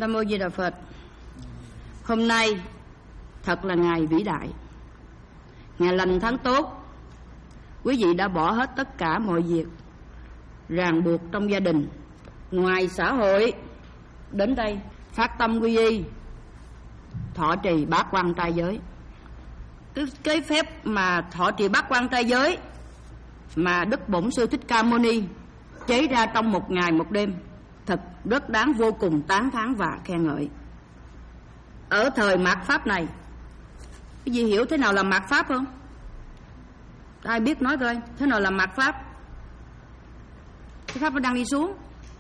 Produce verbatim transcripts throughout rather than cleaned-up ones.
Nam Mô Di Đà Phật. Hôm nay thật là ngày vĩ đại, ngày lành tháng tốt. Quý vị đã bỏ hết tất cả mọi việc ràng buộc trong gia đình, ngoài xã hội, đến đây phát tâm quy y, thọ trì bát quan trai giới. Cái, cái phép mà thọ trì bát quan trai giới mà Đức Bổn Sư Thích Ca Mâu Ni chế ra trong một ngày một đêm, thật rất đáng vô cùng tán thán và khen ngợi. Ở thời mạt Pháp này, cái gì hiểu thế nào là mạt Pháp không? Ai biết nói coi, thế nào là mạt Pháp? Cái Pháp nó đang đi xuống.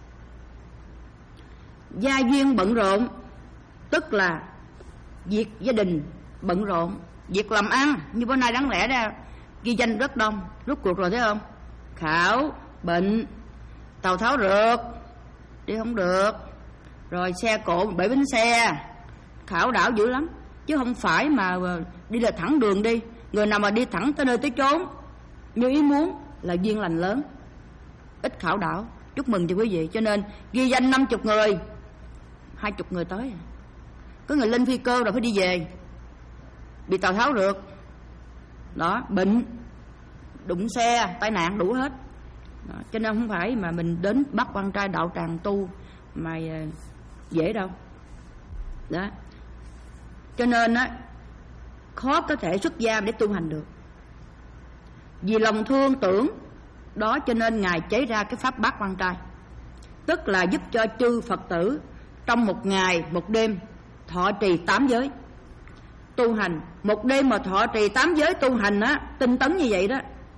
Gia duyên bận rộn, tức là việc gia đình bận rộn, việc làm ăn như bữa nay đáng lẽ ra ghi danh rất đông. Rốt cuộc rồi thấy không? Khảo, bệnh, Tàu Tháo rượt, đi không được, rồi xe cộ bảy bánh xe, khảo đảo dữ lắm. Chứ không phải mà đi là thẳng đường đi. Người nào mà đi thẳng tới nơi tới chốn như ý muốn là duyên lành lớn, ít khảo đảo. Chúc mừng cho quý vị. Cho nên ghi danh năm chục người, hai chục người tới. Có người lên phi cơ rồi phải đi về, bị Tàu Tháo rượt đó, bệnh, đụng xe, tai nạn đủ hết đó. Cho nên không phải mà mình đến bắt quan trai đạo tràng tu mà dễ đâu đó. Cho nên á, khó có thể xuất gia để tu hành được. Vì lòng thương tưởng đó cho nên Ngài chế ra cái pháp bát quan trai, tức là giúp cho chư Phật tử trong một ngày một đêm thọ trì tám giới tu hành. Một đêm mà thọ trì tám giới tu hành á, tinh tấn như vậy đó,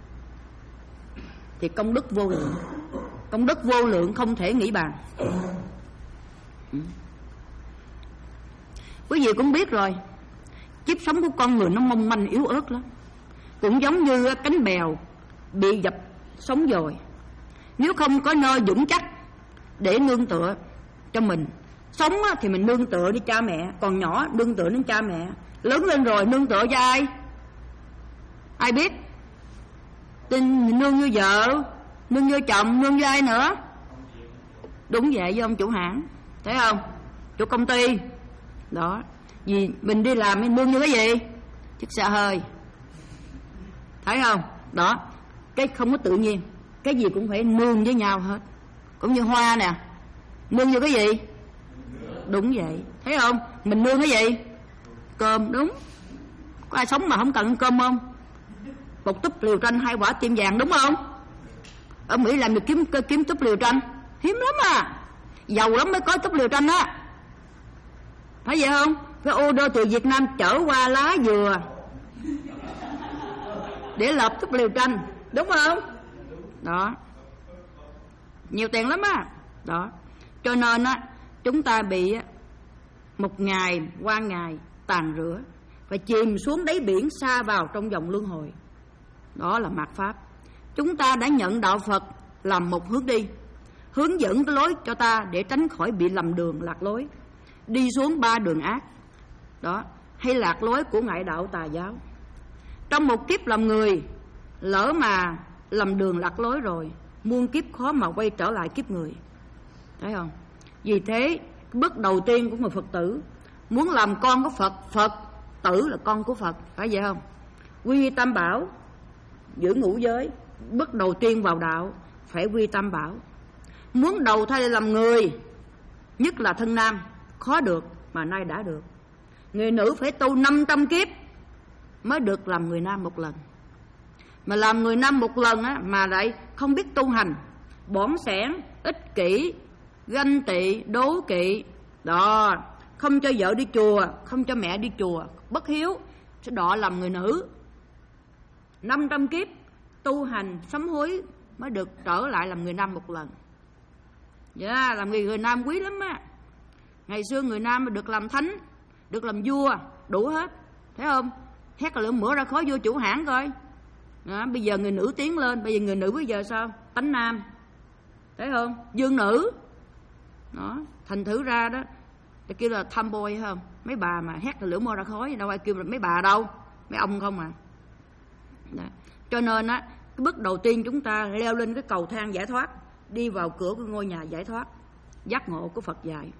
thì công đức vô lượng, công đức vô lượng không thể nghĩ bàn. Quý vị cũng biết rồi, kiếp sống của con người nó mong manh yếu ớt lắm, cũng giống như cánh bèo bị dập sóng dồi. Nếu không có nơi vững chắc để nương tựa cho mình, sống thì mình nương tựa đi cha mẹ, còn nhỏ nương tựa đến cha mẹ, lớn lên rồi nương tựa cho ai? Ai biết? Tin nương như vợ, nương như chồng, nương như ai nữa? Đúng vậy, với ông chủ hãng, thấy không? Chủ công ty đó. Vì mình đi làm mình nương như cái gì? Chiếc xe hơi, thấy không? Đó, cái không có tự nhiên, cái gì cũng phải nương với nhau hết. Cũng như hoa nè, nương như cái gì? Đúng vậy, thấy không? Mình nương cái gì? Cơm, đúng. Có ai sống mà không cần cơm không? Một túp liều tranh, hai quả tim vàng, đúng không? Ở Mỹ làm được kiếm kiếm túp liều tranh hiếm lắm à, giàu lắm mới có túp liều tranh á, phải vậy không? Cái ô đô từ Việt Nam chở qua lá dừa để lập túp liều tranh, đúng không? Đó, nhiều tiền lắm á. Đó, cho nên á, chúng ta bị một ngày qua ngày tàn rửa, và chìm xuống đáy biển, xa vào trong dòng luân hồi. Đó là mạt Pháp. Chúng ta đã nhận đạo Phật làm một hướng đi, hướng dẫn cái lối cho ta để tránh khỏi bị lầm đường lạc lối, đi xuống ba đường ác đó, hay lạc lối của ngoại đạo tà giáo. Trong một kiếp làm người, lỡ mà lầm đường lạc lối rồi, muôn kiếp khó mà quay trở lại kiếp người, thấy không? Vì thế bước đầu tiên của người Phật tử muốn làm con của Phật, Phật tử là con của Phật, phải vậy không? Quy tam bảo, giữ ngũ giới. Bước đầu tiên vào đạo phải quy tam bảo. Muốn đầu thai làm người, nhất là thân nam, khó được mà nay đã được. Người nữ phải tu năm trăm kiếp mới được làm người nam một lần. Mà làm người nam một lần á, mà lại không biết tu hành, bỏn sẻn, ích kỷ, ganh tị, đố kỵ đó, không cho vợ đi chùa, không cho mẹ đi chùa, bất hiếu, sẽ đọa làm người nữ. Năm trăm kiếp tu hành sám hối mới được trở lại làm người nam một lần. Dạ, yeah, làm người, người nam quý lắm á. Ngày xưa người nam mà được làm thánh, được làm vua, đủ hết, thấy không? Hét là lửa mửa ra khói vua chủ hãng coi đó. Bây giờ người nữ tiến lên, bây giờ người nữ bây giờ sao? Tánh nam, thấy không? Dương nữ đó, thành thử ra đó để kêu là tomboy, không? Mấy bà mà hét là lửa mưa ra khói, đâu ai kêu là mấy bà đâu, mấy ông không à. Đó. Cho nên á, cái bước đầu tiên chúng ta leo lên cái cầu thang giải thoát, đi vào cửa của ngôi nhà giải thoát giác ngộ của Phật dạy.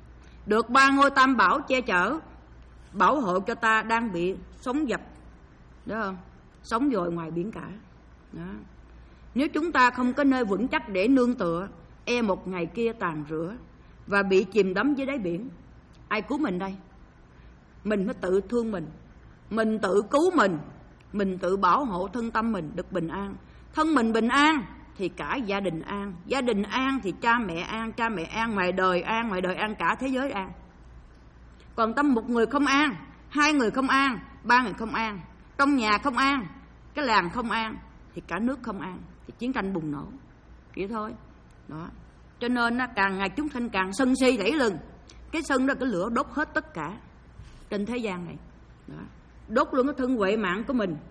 được ba ngôi tam bảo che chở, bảo hộ cho ta đang bị sóng dập, đúng không? Sóng dội ngoài biển cả. Đó. Nếu chúng ta không có nơi vững chắc để nương tựa, e một ngày kia tàn rửa và bị chìm đắm dưới đáy biển. Ai cứu mình đây? Mình phải tự thương mình, mình tự cứu mình, mình tự bảo hộ thân tâm mình được bình an. Thân mình bình an thì cả gia đình an, gia đình an thì cha mẹ an, cha mẹ an, ngoài đời an, ngoài đời an, cả thế giới an. Còn tâm một người không an, hai người không an, ba người không an, trong nhà không an, cái làng không an, thì cả nước không an, thì chiến tranh bùng nổ. Vậy thôi. Đó. Cho nên càng ngày chúng sanh càng sân si đẩy lưng. Cái sân đó cái lửa đốt hết tất cả trên thế gian này. Đó. Đốt luôn cái thân huệ mạng của mình.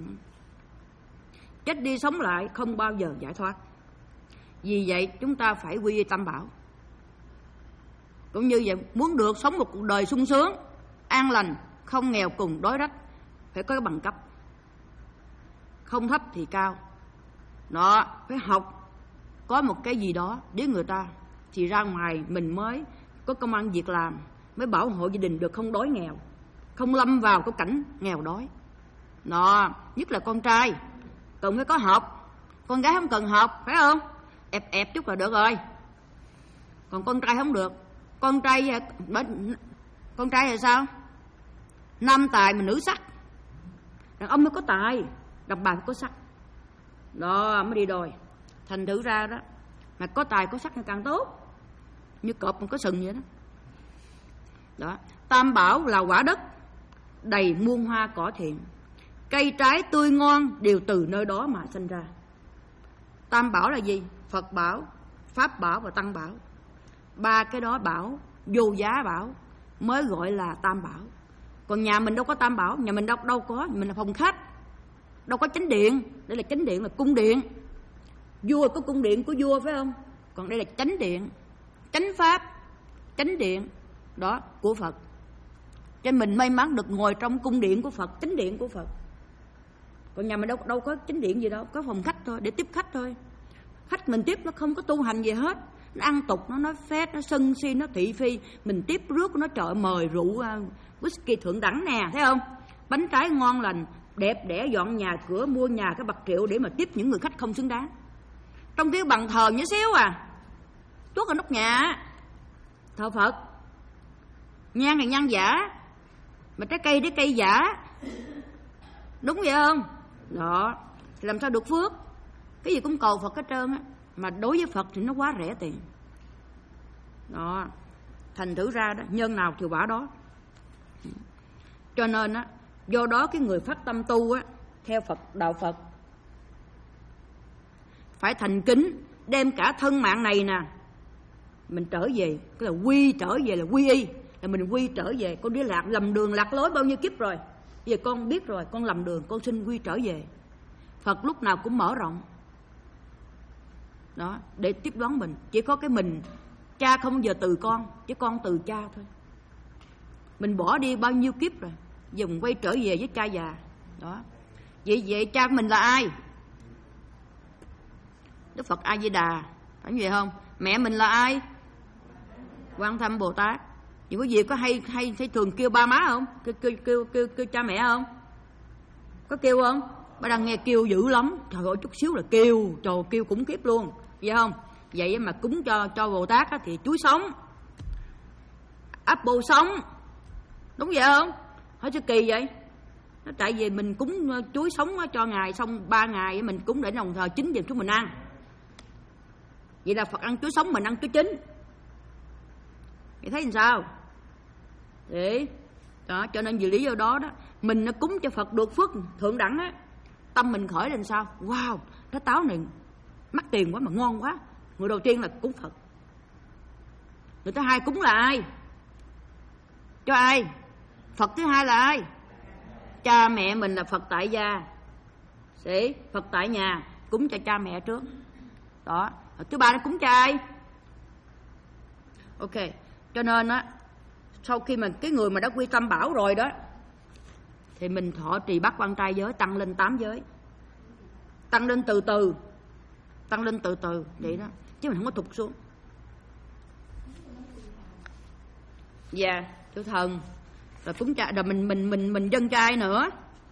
Chết đi sống lại không bao giờ giải thoát. Vì vậy chúng ta phải quy y tam bảo. Cũng như vậy, muốn được sống một cuộc đời sung sướng, an lành, không nghèo cùng đói rách, phải có cái bằng cấp. Không thấp thì cao. Đó, phải học, có một cái gì đó với người ta, thì ra ngoài mình mới có công ăn việc làm, mới bảo hộ gia đình được không đói nghèo, không lâm vào cái cảnh nghèo đói. Đó, nhất là con trai cần phải có học, con gái không cần học, phải không? Ẹp ẹp chút là được rồi. Còn con trai không được. Con trai con trai là sao? Nam tài mà nữ sắc. Đàn ông mới có tài, đàn bà có sắc. Đó mới đi đôi. Thành thử ra đó, mà có tài có sắc thì càng tốt. Như cọp mà có sừng vậy đó. Đó, tam bảo là quả đất đầy muôn hoa cỏ thiện, cây trái tươi ngon đều từ nơi đó mà sinh ra. Tam bảo là gì? Phật bảo, Pháp bảo và Tăng bảo. Ba cái đó bảo, vô giá bảo mới gọi là tam bảo. Còn nhà mình đâu có tam bảo, nhà mình đâu đâu có, mình là phòng khách, đâu có chánh điện. Đây là chánh điện, là cung điện. Vua có cung điện của vua, phải không? Còn đây là chánh điện, chánh pháp, chánh điện đó của Phật. Cho nên mình may mắn được ngồi trong cung điện của Phật, chánh điện của Phật. Còn nhà mình đâu đâu có chánh điện gì đâu, có phòng khách thôi, để tiếp khách thôi. Khách mình tiếp nó không có tu hành gì hết, nó ăn tục, nó nói phét, nó sân si, nó thị phi. Mình tiếp rước nó trời mời rượu uh, whisky thượng đẳng nè, thấy không? Bánh trái ngon lành, đẹp đẽ, dọn nhà cửa, mua nhà cái bạc triệu để mà tiếp những người khách không xứng đáng. Trong cái bàn thờ nhỏ xíu à, tuốt ở nóc nhà thờ Phật, nhang này nhang giả, mà trái cây đấy cây giả, đúng vậy không? Đó, thì làm sao được phước? Cái gì cũng cầu Phật hết trơn á, mà đối với Phật thì nó quá rẻ tiền. Đó, thành thử ra đó, nhân nào thì quả đó. Cho nên á, do đó cái người phát tâm tu á, theo Phật, đạo Phật, phải thành kính, đem cả thân mạng này nè, mình trở về, cái là quy trở về là quy y, là mình quy trở về. Con đi lạc lầm đường lạc lối bao nhiêu kiếp rồi, giờ con biết rồi, con lầm đường, con xin quy trở về. Phật lúc nào cũng mở rộng đó để tiếp đón mình. Chỉ có cái mình, cha không bao giờ từ con, chứ con từ cha thôi. Mình bỏ đi bao nhiêu kiếp rồi, giờ mình quay trở về với cha già đó. Vậy vậy cha mình là ai? Đức Phật A Di Đà, phải vậy không? Mẹ mình là ai? Quan Tham Bồ Tát. Vậy quý vị có hay hay, hay thường kêu ba má không? Kêu, kêu, kêu, kêu, kêu cha mẹ không? Có kêu không? Bà đang nghe kêu dữ lắm. Trời ơi, chút xíu là kêu, trời kêu khủng khiếp luôn, vậy không? Vậy mà cúng cho cho Bồ Tát á, thì chuối sống, apple sống, đúng vậy không? Hỏi sao kỳ vậy? Nó tại vì mình cúng chuối sống cho ngài, xong ba ngày mình cúng để đồng thờ chín giờ chúng mình ăn. Vậy là Phật ăn chuối sống, mình ăn chuối chín. Vậy thấy làm sao? Đấy. Đó, cho nên vì lý do đó đó, mình nó cúng cho Phật được phước thượng đẳng á, tâm mình khởi lên sao? Wow, cái táo này mắc tiền quá mà ngon quá. Người đầu tiên là cúng Phật. Người thứ hai cúng là ai? Cho ai? Phật thứ hai là ai? Cha mẹ mình là Phật tại gia. Sĩ, Phật tại nhà, cúng cho cha mẹ trước. Đó, thứ ba nó cúng cho ai? Ok, cho nên á, sau khi mà cái người mà đã quy tâm bảo rồi đó, thì mình thọ trì bát quan trai giới, tăng lên tám giới, tăng lên từ từ, tăng lên từ từ vậy đó, chứ mình không có thụt xuống. Dạ, thưa thần. Rồi cúng trai, rồi mình mình mình mình dâng trai nữa.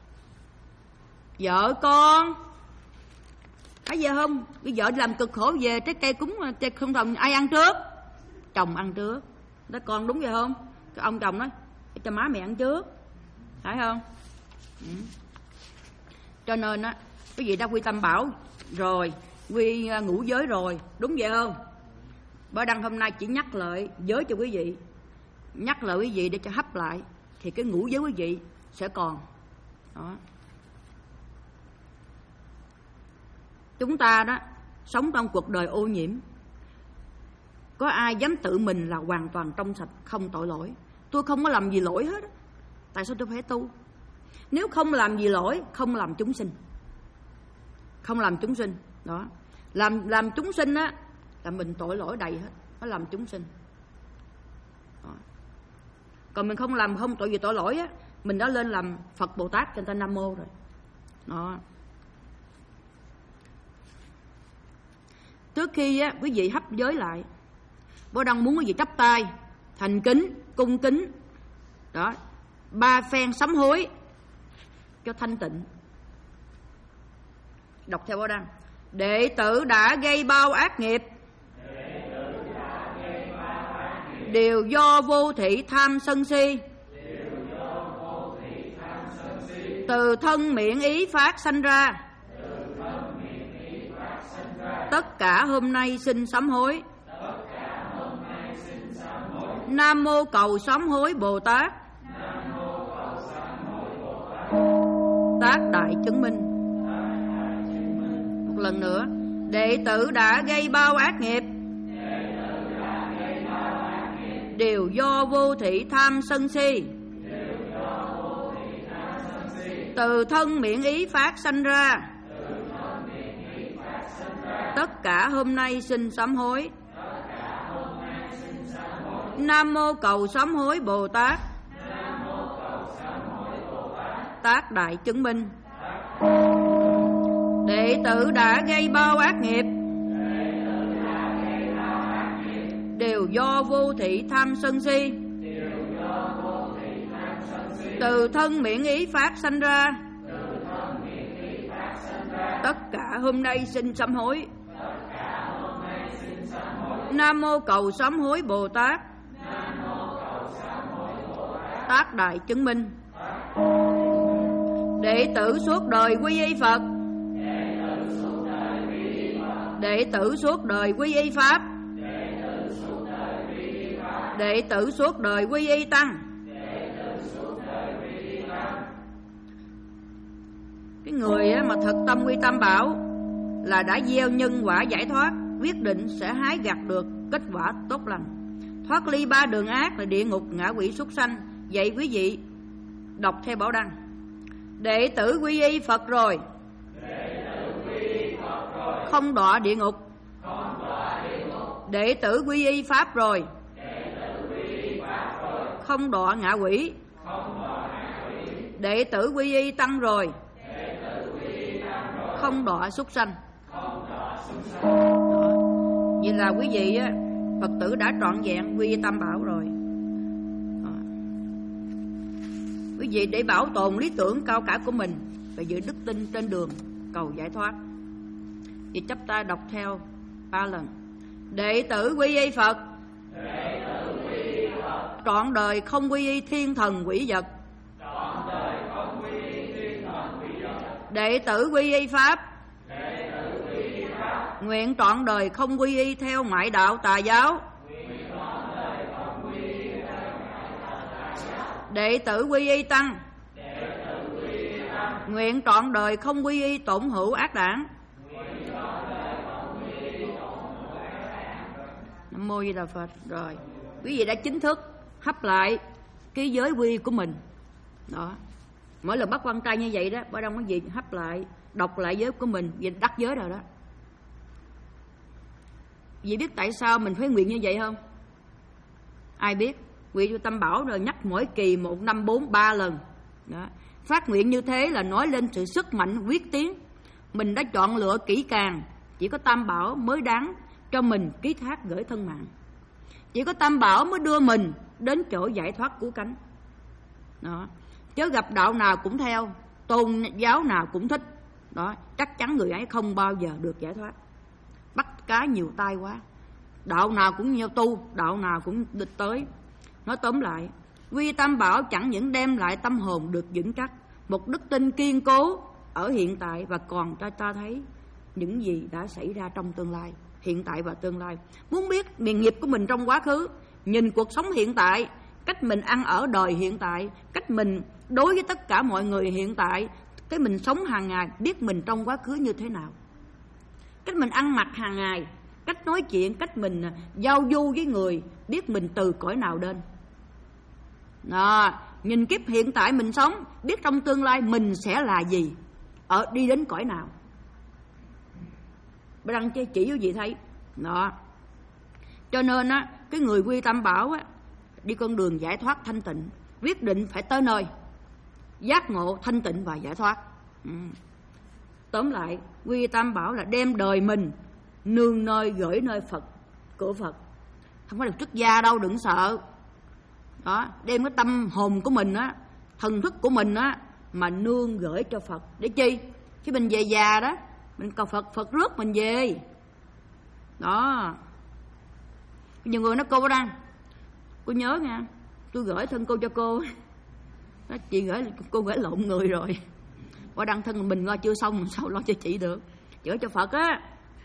Vợ con thấy giờ không? Cái vợ làm cực khổ về trái cây cúng trái không thần ai ăn trước? Chồng ăn trước. Đó con đúng vậy không? Cái ông chồng nói cho má mẹ ăn trước. Phải không? Ừ. Cho nên á, quý vị đã quy tam bảo rồi, quy ngũ giới rồi, đúng vậy không? Bảo Đăng hôm nay chỉ nhắc lại giới cho quý vị, nhắc lại quý vị để cho hấp lại, thì cái ngũ giới quý vị sẽ còn. Đó. Chúng ta đó sống trong cuộc đời ô nhiễm, có ai dám tự mình là hoàn toàn trong sạch, không tội lỗi? Tôi không có làm gì lỗi hết, tại sao tôi phải tu? Nếu không làm gì lỗi, không làm chúng sinh, không làm chúng sinh. Đó, làm làm chúng sinh á là mình tội lỗi đầy hết, nó làm chúng sinh. Đó. Còn mình không làm, không tội gì tội lỗi á, mình đã lên làm Phật Bồ Tát cho người ta Nam Mô rồi. Đó. Trước khi á, quý vị hấp giới lại, Bố Đăng muốn quý vị chắp tay thành kính, cung kính. Đó, ba phen sám hối cho thanh tịnh. Đọc theo Bố Đăng. Đệ tử đã gây bao ác nghiệp, đều do vô thị tham sân si, từ thân miệng ý phát sanh ra. Tất cả hôm nay xin sám hối. Nam mô cầu sám hối Bồ Tát. Tác đại chứng minh. Một lần nữa. Đệ tử đã gây bao ác nghiệp, đều do vô thị tham sân si, từ thân miệng ý phát sanh ra. Tất cả hôm nay xin sám hối. Nam mô cầu sám hối Bồ Tát. Tác đại chứng minh. Đệ tử đã gây bao ác nghiệp, đều do vô thị tham sân si, từ thân miệng ý phát sanh ra. Tất cả hôm nay xin sám hối. Nam mô cầu sám hối Bồ Tát. Tác đại chứng minh. Đệ tử suốt đời quy y Phật, đệ tử suốt đời quy y Pháp, đệ tử suốt đời quy y Tăng. Cái người mà thực tâm quy tam bảo là đã gieo nhân quả giải thoát, quyết định sẽ hái gặt được kết quả tốt lành, thoát ly ba đường ác là địa ngục, ngạ quỷ, súc sanh. Vậy quý vị đọc theo Bảo Đăng. Đệ tử quy y Phật rồi, không đọa địa ngục. Đệ tử quy y Pháp rồi, không đọa ngạ quỷ. Đệ tử quy y Tăng rồi, không đọa súc sanh. Vậy là quý vị á, Phật tử đã trọn vẹn quy y tam bảo rồi. Quý vị để bảo tồn lý tưởng cao cả của mình và giữ đức tin trên đường cầu giải thoát. Chị chắp tay đọc theo ba lần. Đệ tử quy y Phật, trọn đời không quy y thiên thần quỷ vật. Đệ tử quy y Pháp, nguyện trọn đời không quy y theo ngoại đạo tà giáo. Đệ tử quy y Tăng, nguyện trọn đời không quy y tổn hữu ác đảng. Nam mô Di Đà Phật. Rồi, quý vị đã chính thức hấp lại cái giới quy của mình. Đó, mỗi lần bắt quan trai như vậy đó, Bảo Đăng quý vị hấp lại, đọc lại giới của mình, vì đắc giới rồi đó. Vì biết tại sao mình phải nguyện như vậy không? Ai biết? Nguyện cho Tam Bảo rồi nhắc mỗi kỳ một năm bốn ba lần. Đó. Phát nguyện như thế là nói lên sự sức mạnh quyết tiến. Mình đã chọn lựa kỹ càng, chỉ có Tam Bảo mới đáng cho mình ký thác gửi thân mạng. Chỉ có Tam Bảo mới đưa mình đến chỗ giải thoát cứu cánh. Đó. Chớ gặp đạo nào cũng theo, tôn giáo nào cũng thích. Đó, chắc chắn người ấy không bao giờ được giải thoát. Bắt cá nhiều tay quá. Đạo nào cũng nhau tu, đạo nào cũng địch tới. Nói tóm lại, quy tam bảo chẳng những đem lại tâm hồn được vững chắc, một đức tin kiên cố ở hiện tại, và còn cho ta thấy những gì đã xảy ra trong tương lai, hiện tại và tương lai. Muốn biết miền nghiệp của mình trong quá khứ, nhìn cuộc sống hiện tại, cách mình ăn ở đời hiện tại, cách mình đối với tất cả mọi người hiện tại, cái mình sống hàng ngày, biết mình trong quá khứ như thế nào, cách mình ăn mặc hàng ngày, cách nói chuyện, cách mình giao du với người, biết mình từ cõi nào đến. Đó, nhìn kiếp hiện tại mình sống, biết trong tương lai mình sẽ là gì, ở đi đến cõi nào. Bà đăng chỉ cho gì thấy. Đó. Cho nên á, cái người quy tam bảo á, đi con đường giải thoát thanh tịnh, quyết định phải tới nơi giác ngộ thanh tịnh và giải thoát. Ừ. Tóm lại, quy tam bảo là đem đời mình nương nơi gửi nơi Phật, cửa Phật. Không có được xuất gia đâu, đừng sợ. Đó, đem cái tâm hồn của mình á, thần thức của mình á, mà nương gửi cho Phật. Để chi? Khi mình về già đó, mình cầu Phật, Phật rước mình về. Đó. Nhiều người nói cô Bảo Đăng, cô nhớ nha, tôi gửi thân cô cho cô. Đó, chị gửi, cô gửi lộn người rồi. Bảo Đăng thân mình lo chưa xong, sao lo cho chị được. Chị gửi cho Phật á.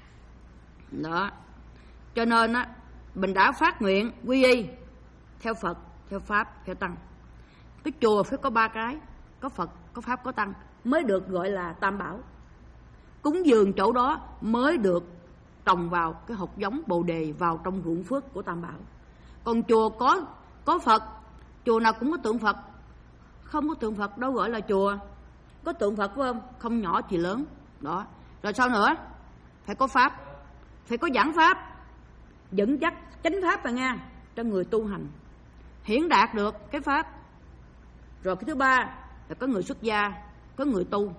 Đó. Cho nên á, mình đã phát nguyện quy y theo Phật, theo Pháp, theo Tăng. Cái chùa phải có ba cái, có Phật, có Pháp, có Tăng, mới được gọi là tam bảo. Cúng dường chỗ đó mới được trồng vào cái hột giống bồ đề vào trong ruộng phước của tam bảo. Còn chùa có có Phật, chùa nào cũng có tượng Phật, không có tượng Phật đâu gọi là chùa. Có tượng Phật phải không? Không nhỏ thì lớn. Đó. Rồi sao nữa? Phải có Pháp, phải có giảng Pháp, dẫn dắt chánh Pháp rồi nha, cho người tu hành hiển đạt được cái Pháp. Rồi cái thứ ba là có người xuất gia, có người tu.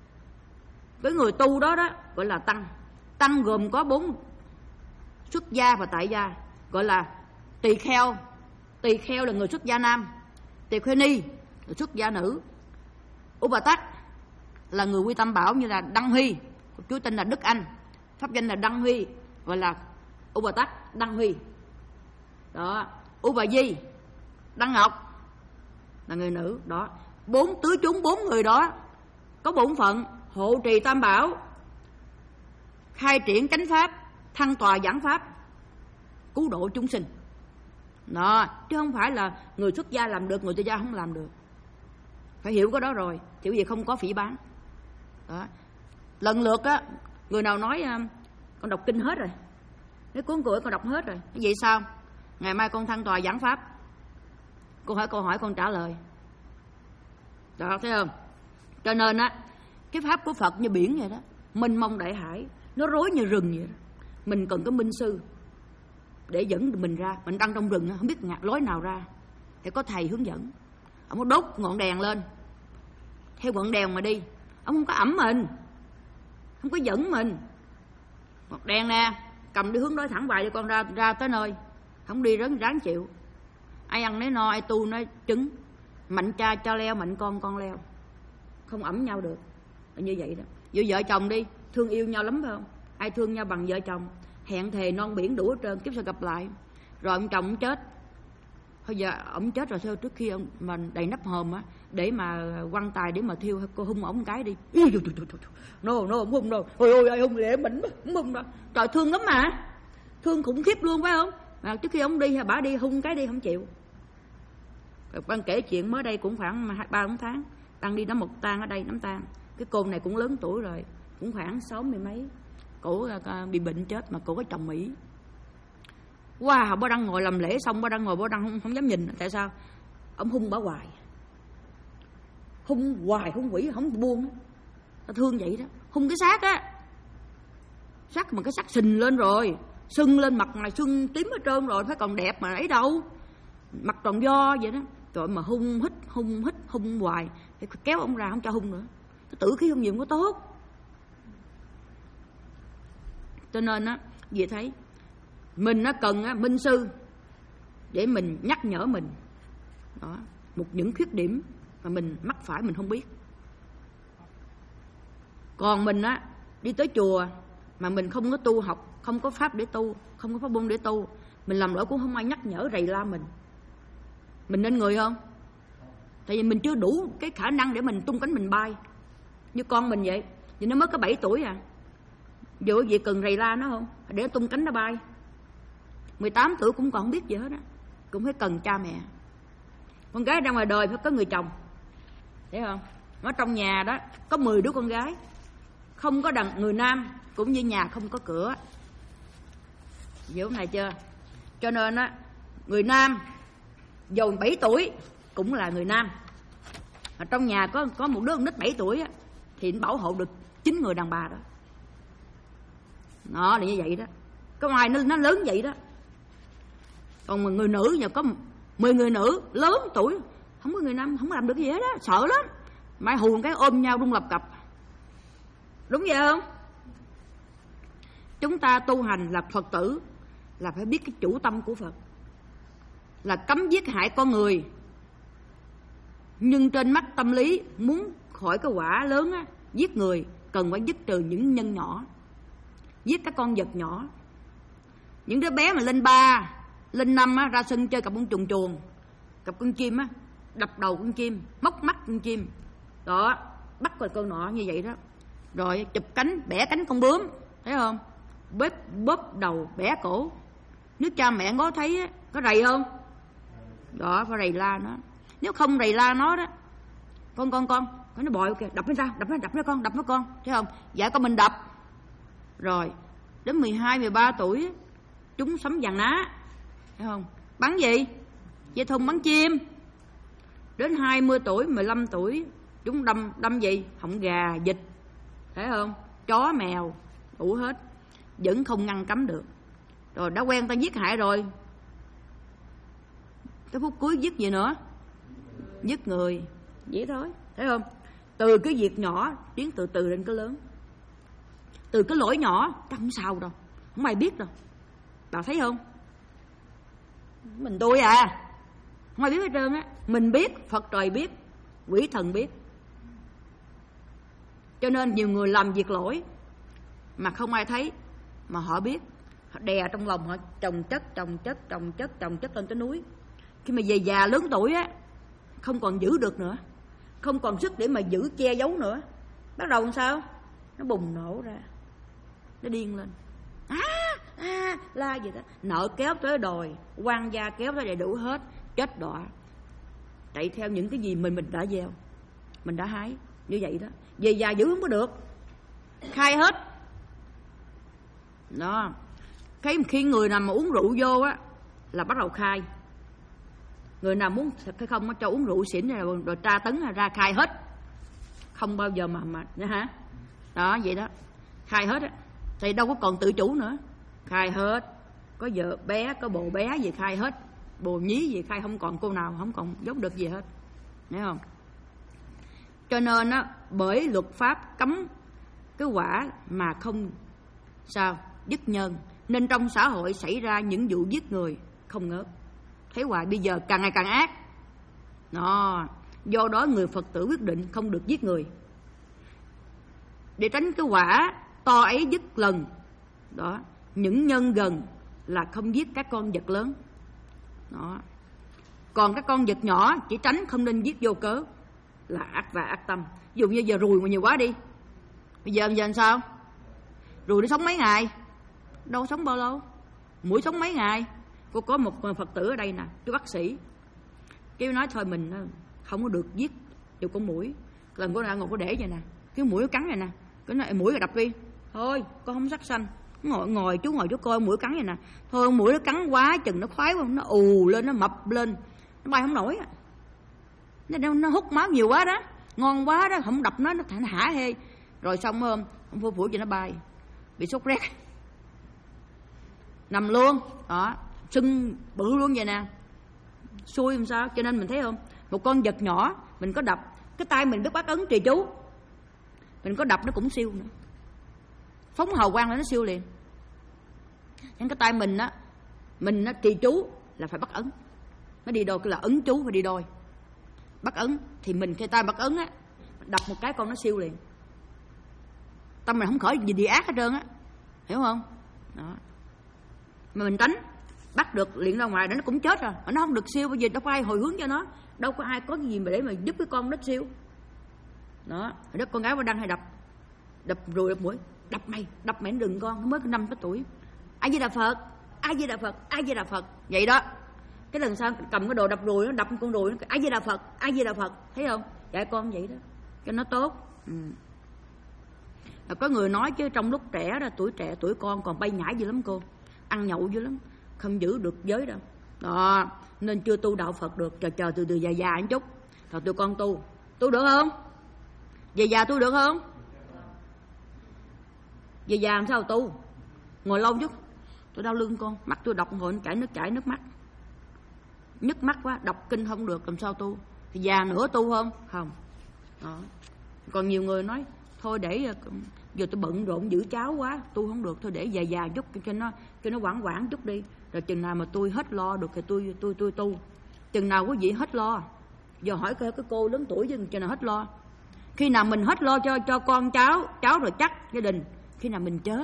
Cái người tu đó đó gọi là Tăng. Tăng gồm có bốn: xuất gia và tại gia, gọi là tỳ kheo. Tỳ kheo là người xuất gia nam, tỳ kheo ni là xuất gia nữ, U Bà Tắc là người quy tam bảo như là Đăng Huy, chú tên là Đức Anh, pháp danh là Đăng Huy, gọi là U Bà Tắc Đăng Huy. Đó, U Bà Di, Đăng Ngọc là người nữ. Đó, bốn tứ chúng, bốn người đó có bổn phận hộ trì tam bảo, khai triển chánh pháp, thăng tòa giảng pháp, cứu độ chúng sinh. Đó, chứ không phải là người xuất gia làm được, người tại gia không làm được. Phải hiểu cái đó rồi, kiểu gì không có phỉ báng. Đó. Lần lượt á, người nào nói con đọc kinh hết rồi, cái cuốn của con đọc hết rồi, vậy sao? Ngày mai con thăng tòa giảng pháp, cô hỏi câu hỏi con trả lời. Đó, thấy không? Cho nên á, cái pháp của Phật như biển vậy đó, mênh mông đại hải, nó rối như rừng vậy đó. Mình cần có minh sư để dẫn mình ra. Mình đang trong rừng không biết lối nào ra, thì có thầy hướng dẫn. Ông có đốt ngọn đèn lên, theo ngọn đèn mà đi. Ông không có ẩm mình, không có dẫn mình. Ngọn đèn nè, cầm đi hướng đối thẳng vài cho con ra ra tới nơi. Không đi rớn ráng chịu. Ai ăn nấy no, ai tu nói trứng. Mạnh cha cho leo, mạnh con con leo. Không ẩm nhau được. Như vậy đó. Giữa vợ chồng đi, thương yêu nhau lắm phải không? Ai thương nhau bằng vợ chồng, hẹn thề non biển đủ hết trơn, kiếp sau gặp lại. Rồi ông chồng ông chết. Thôi giờ ông chết rồi sao trước khi ông mà đầy nắp hòm á, để mà quăng tài để mà thiêu, cô hung ổng cái đi. No no không hung đâu. Ôi ôi ai hung để mình không hung đâu. Trời thương lắm mà. Thương khủng khiếp luôn phải không? Mà trước khi ông đi hay bả đi hung cái đi không chịu. Quan kể chuyện mới đây cũng khoảng ba bốn tháng, đang đi nắm một tang ở đây, nắm tang. Cái cô này cũng lớn tuổi rồi, cũng khoảng sáu mươi mấy. Cổ bị bệnh chết mà cổ có chồng Mỹ. Wow, bố đang ngồi làm lễ xong, bố đang ngồi, bố đang không, không dám nhìn. Tại sao? Ông hung bả hoài, hung hoài, hung quỷ không buông. Ta thương vậy đó. Hung cái xác á, xác mà cái xác sình lên rồi, sưng lên, mặt này sưng tím hết trơn rồi, phải còn đẹp mà ấy đâu, mặt còn do vậy đó. Trời mà hung hít, hung hít, hung hoài, phải kéo ông ra không cho hung nữa. Cái tử khí hung nhiều không có tốt. Cho nên á, vậy thấy mình nó cần á, minh sư để mình nhắc nhở mình. Đó, một những khuyết điểm mà mình mắc phải mình không biết. Còn mình á, đi tới chùa mà mình không có tu học, không có pháp để tu, không có pháp môn để tu, mình làm lỗi cũng không ai nhắc nhở rầy la mình. Mình nên người không? Tại vì mình chưa đủ cái khả năng để mình tung cánh mình bay. Như con mình vậy, vì nó mới có bảy tuổi à, dù gì cần rầy la nó không, để nó tung cánh nó bay. mười tám tuổi cũng còn không biết gì hết á, cũng phải cần cha mẹ. Con gái ra ngoài đời phải có người chồng, thấy không? Ở trong nhà đó có mười đứa con gái, không có đàn người nam, cũng như nhà không có cửa. Hiểu này chưa? Cho nên á, người nam dù bảy tuổi cũng là người nam. Ở trong nhà có có một đứa con nít bảy tuổi á, thì bảo hộ được chín người đàn bà đó. Nó là như vậy đó. Có ngoài nó, nó lớn vậy đó. Còn người nữ nhà có mười người nữ lớn tuổi, không có người nam không làm được gì hết á, sợ lắm. Mai hùn cái ôm nhau rung lập cập. Đúng vậy không? Chúng ta tu hành là Phật tử là phải biết cái chủ tâm của Phật, là cấm giết hại con người. Nhưng trên mắt tâm lý muốn khỏi cái quả lớn á, giết người cần phải dứt trừ những nhân nhỏ. Giết các con vật nhỏ. Những đứa bé mà lên ba, lên năm á, ra sân chơi cặp con chuồn chuồn, cặp con chim á, đập đầu con chim, móc mắt con chim. Đó, bắt con con nọ như vậy đó. Rồi chụp cánh, bẻ cánh con bướm, thấy không? Bóp, bóp đầu, bẻ cổ. Nếu cha mẹ ngó thấy á, có rầy không? Đó, phải rầy la nó. Nếu không rầy la nó đó, con con con, nó bòi kìa, đập nó ra, đập nó, đập nó con, đập nó con, thấy không? Dạ con mình đập. Rồi, đến mười hai, mười ba tuổi, chúng sắm vàng ná, thấy không? Bắn gì? Dây thun bắn chim. Đến hai mươi tuổi, mười lăm tuổi, chúng đâm đâm gì? Họng gà, vịt, thấy không? Chó, mèo, đủ hết. Vẫn không ngăn cấm được. Rồi đã quen ta giết hại rồi, tới phút cuối giết gì nữa? Giết người. Vậy thôi, thấy không? Từ cái việc nhỏ tiến từ từ đến cái lớn. Từ cái lỗi nhỏ ta không sao đâu, không ai biết đâu. Bà thấy không? Mình tôi à, không ai biết hết trơn á. Mình biết, Phật trời biết, quỷ thần biết. Cho nên nhiều người làm việc lỗi mà không ai thấy, mà họ biết. Họ đè trong lòng, họ chồng chất, chồng chất, chồng chất, chồng chất lên tới núi. Khi mà về già lớn tuổi á, không còn giữ được nữa, không còn sức để mà giữ che giấu nữa. Bắt đầu làm sao? Nó bùng nổ ra, nó điên lên, à, à, la gì đó. Nợ kéo tới đòi, quan gia kéo tới đầy đủ hết, chết đọa. Chạy theo những cái gì mình mình đã gieo, mình đã hái. Như vậy đó, về già giữ không có được, khai hết. Đó, cái khi người nào mà uống rượu vô á là bắt đầu khai. Người nào muốn hay không cho uống rượu xỉn rồi, rồi tra tấn ra khai hết, không bao giờ mà mà nha hả? Đó vậy đó, khai hết á, thì đâu có còn tự chủ nữa, khai hết. Có vợ bé, có bồ bé gì khai hết, bồ nhí gì khai, không còn cô nào, không còn giống được gì hết, thấy không? Cho nên á, bởi luật pháp cấm cái quả mà không sao dứt nhân, nên trong xã hội xảy ra những vụ giết người không ngớt. Thấy hoài bây giờ càng ngày càng ác. Đó, do đó người Phật tử quyết định không được giết người, để tránh cái quả to ấy dứt lần. Đó, những nhân gần là không giết các con vật lớn. Đó, còn các con vật nhỏ chỉ tránh không nên giết vô cớ, là ác và ác tâm. Ví dụ như giờ ruồi mà nhiều quá đi, bây giờ giờ làm sao? Ruồi nó sống mấy ngày, đâu sống bao lâu. Muỗi sống mấy ngày. Cô có một Phật tử ở đây nè, cái bác sĩ, cái nói thôi mình không có được giết nhiều con muỗi. Lần cô nào ngồi có để vậy nè, cái muỗi nó cắn vậy nè, cái nói muỗi rồi đập đi. Thôi con không sát sanh, ngồi ngồi chú ngồi chú coi muỗi cắn vậy nè. Thôi muỗi nó cắn quá chừng nó khoái quá, nó ù lên, nó mập lên, nó bay không nổi. Nó, nó hút máu nhiều quá đó, ngon quá đó, không đập nó nó hả hê. Rồi xong hôm ông phô phủi cho nó bay, bị sốt rét, nằm luôn đó, sưng bự luôn vậy nè, xui làm sao. Cho nên mình thấy không, một con vật nhỏ mình có đập, cái tay mình biết bắt ấn trì chú, mình có đập nó cũng siêu nữa, phóng hào quang là nó siêu liền. Nên cái tay mình á, mình á trì chú là phải bắt ấn. Nó đi đôi, cái là ấn chú phải đi đôi. Bắt ấn thì mình khi ta bắt ấn á, đập một cái con nó siêu liền. Tâm mình không khởi gì đi ác hết trơn á, hiểu không? Đó. Mà mình tránh, bắt được liền ra ngoài đó nó cũng chết rồi, mà nó không được siêu, bởi vì đâu có ai hồi hướng cho nó, đâu có ai có cái gì mà để mà giúp cái con nó siêu. Đó, đó con gái qua đăng hay đập, đập rồi đập mũi, đập mày, đập mày đừng con, nó mới có năm cái tuổi. A Di Đà Phật, A Di Đà Phật, A Di Đà Phật, vậy đó. Cái lần sau cầm cái đồ đập ruồi, nó đập con ruồi, nó A Di Đà Phật, A Di Đà Phật, thấy không? Dạy con vậy đó, cho nó tốt. Ừ. Có người nói chứ trong lúc trẻ đó, tuổi trẻ, tuổi con còn bay nhảy dữ lắm cô, ăn nhậu dữ lắm, không giữ được giới đâu. Đó, nên chưa tu đạo Phật được, chờ chờ từ từ già già một chút, rồi tụi con tu, tu được không? Già già tu được không? Già già làm sao tu? Ngồi lâu chút, tôi đau lưng con, mắt tôi đọc ngồi chảy nước chảy nước mắt, nhức mắt quá, đọc kinh không được, làm sao tu? Thì già nữa tu không? Không. Đó. Còn nhiều người nói thôi để giờ tôi bận rộn giữ cháu quá, tu không được, thôi để già già chút cho nó cho nó quảng quảng chút đi, rồi chừng nào mà tôi hết lo được thì tôi tôi tôi tu. Chừng nào quý vị hết lo? Giờ hỏi cái cái cô lớn tuổi chứ chừng nào hết lo? Khi nào mình hết lo cho cho con cháu, cháu rồi chắc gia đình, khi nào mình chết.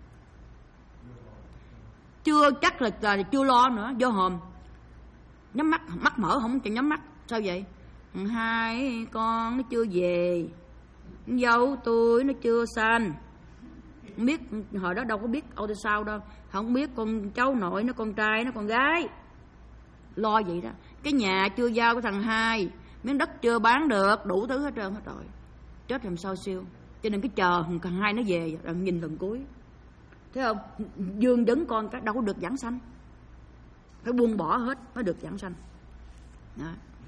Chưa chắc là, là chưa lo nữa, vô hòm nhắm mắt, mắt mở không cho nhắm mắt. Sao vậy? Hai con nó chưa về, dâu tôi nó chưa sanh, không biết hồi đó đâu có biết ultrasound đâu, không biết con cháu nội nó con trai nó con gái, lo vậy đó. Cái nhà chưa giao cái thằng hai, miếng đất chưa bán được, đủ thứ hết trơn hết rồi, chết làm sao siêu. Cho nên cái chờ thằng hai nó về rồi nhìn lần cuối, thấy không? Dương dấn con cái đâu có được giảng sanh, phải buông bỏ hết mới được giảng sanh. Đó.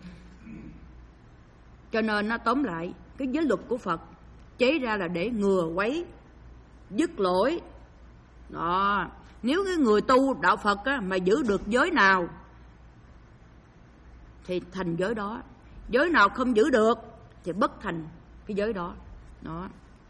Cho nên nó tóm lại cái giới luật của Phật chế ra là để ngừa quấy, dứt lỗi. Đó. Nếu cái người tu đạo Phật á, mà giữ được giới nào thì thành giới đó, giới nào không giữ được thì bất thành cái giới đó. Đó.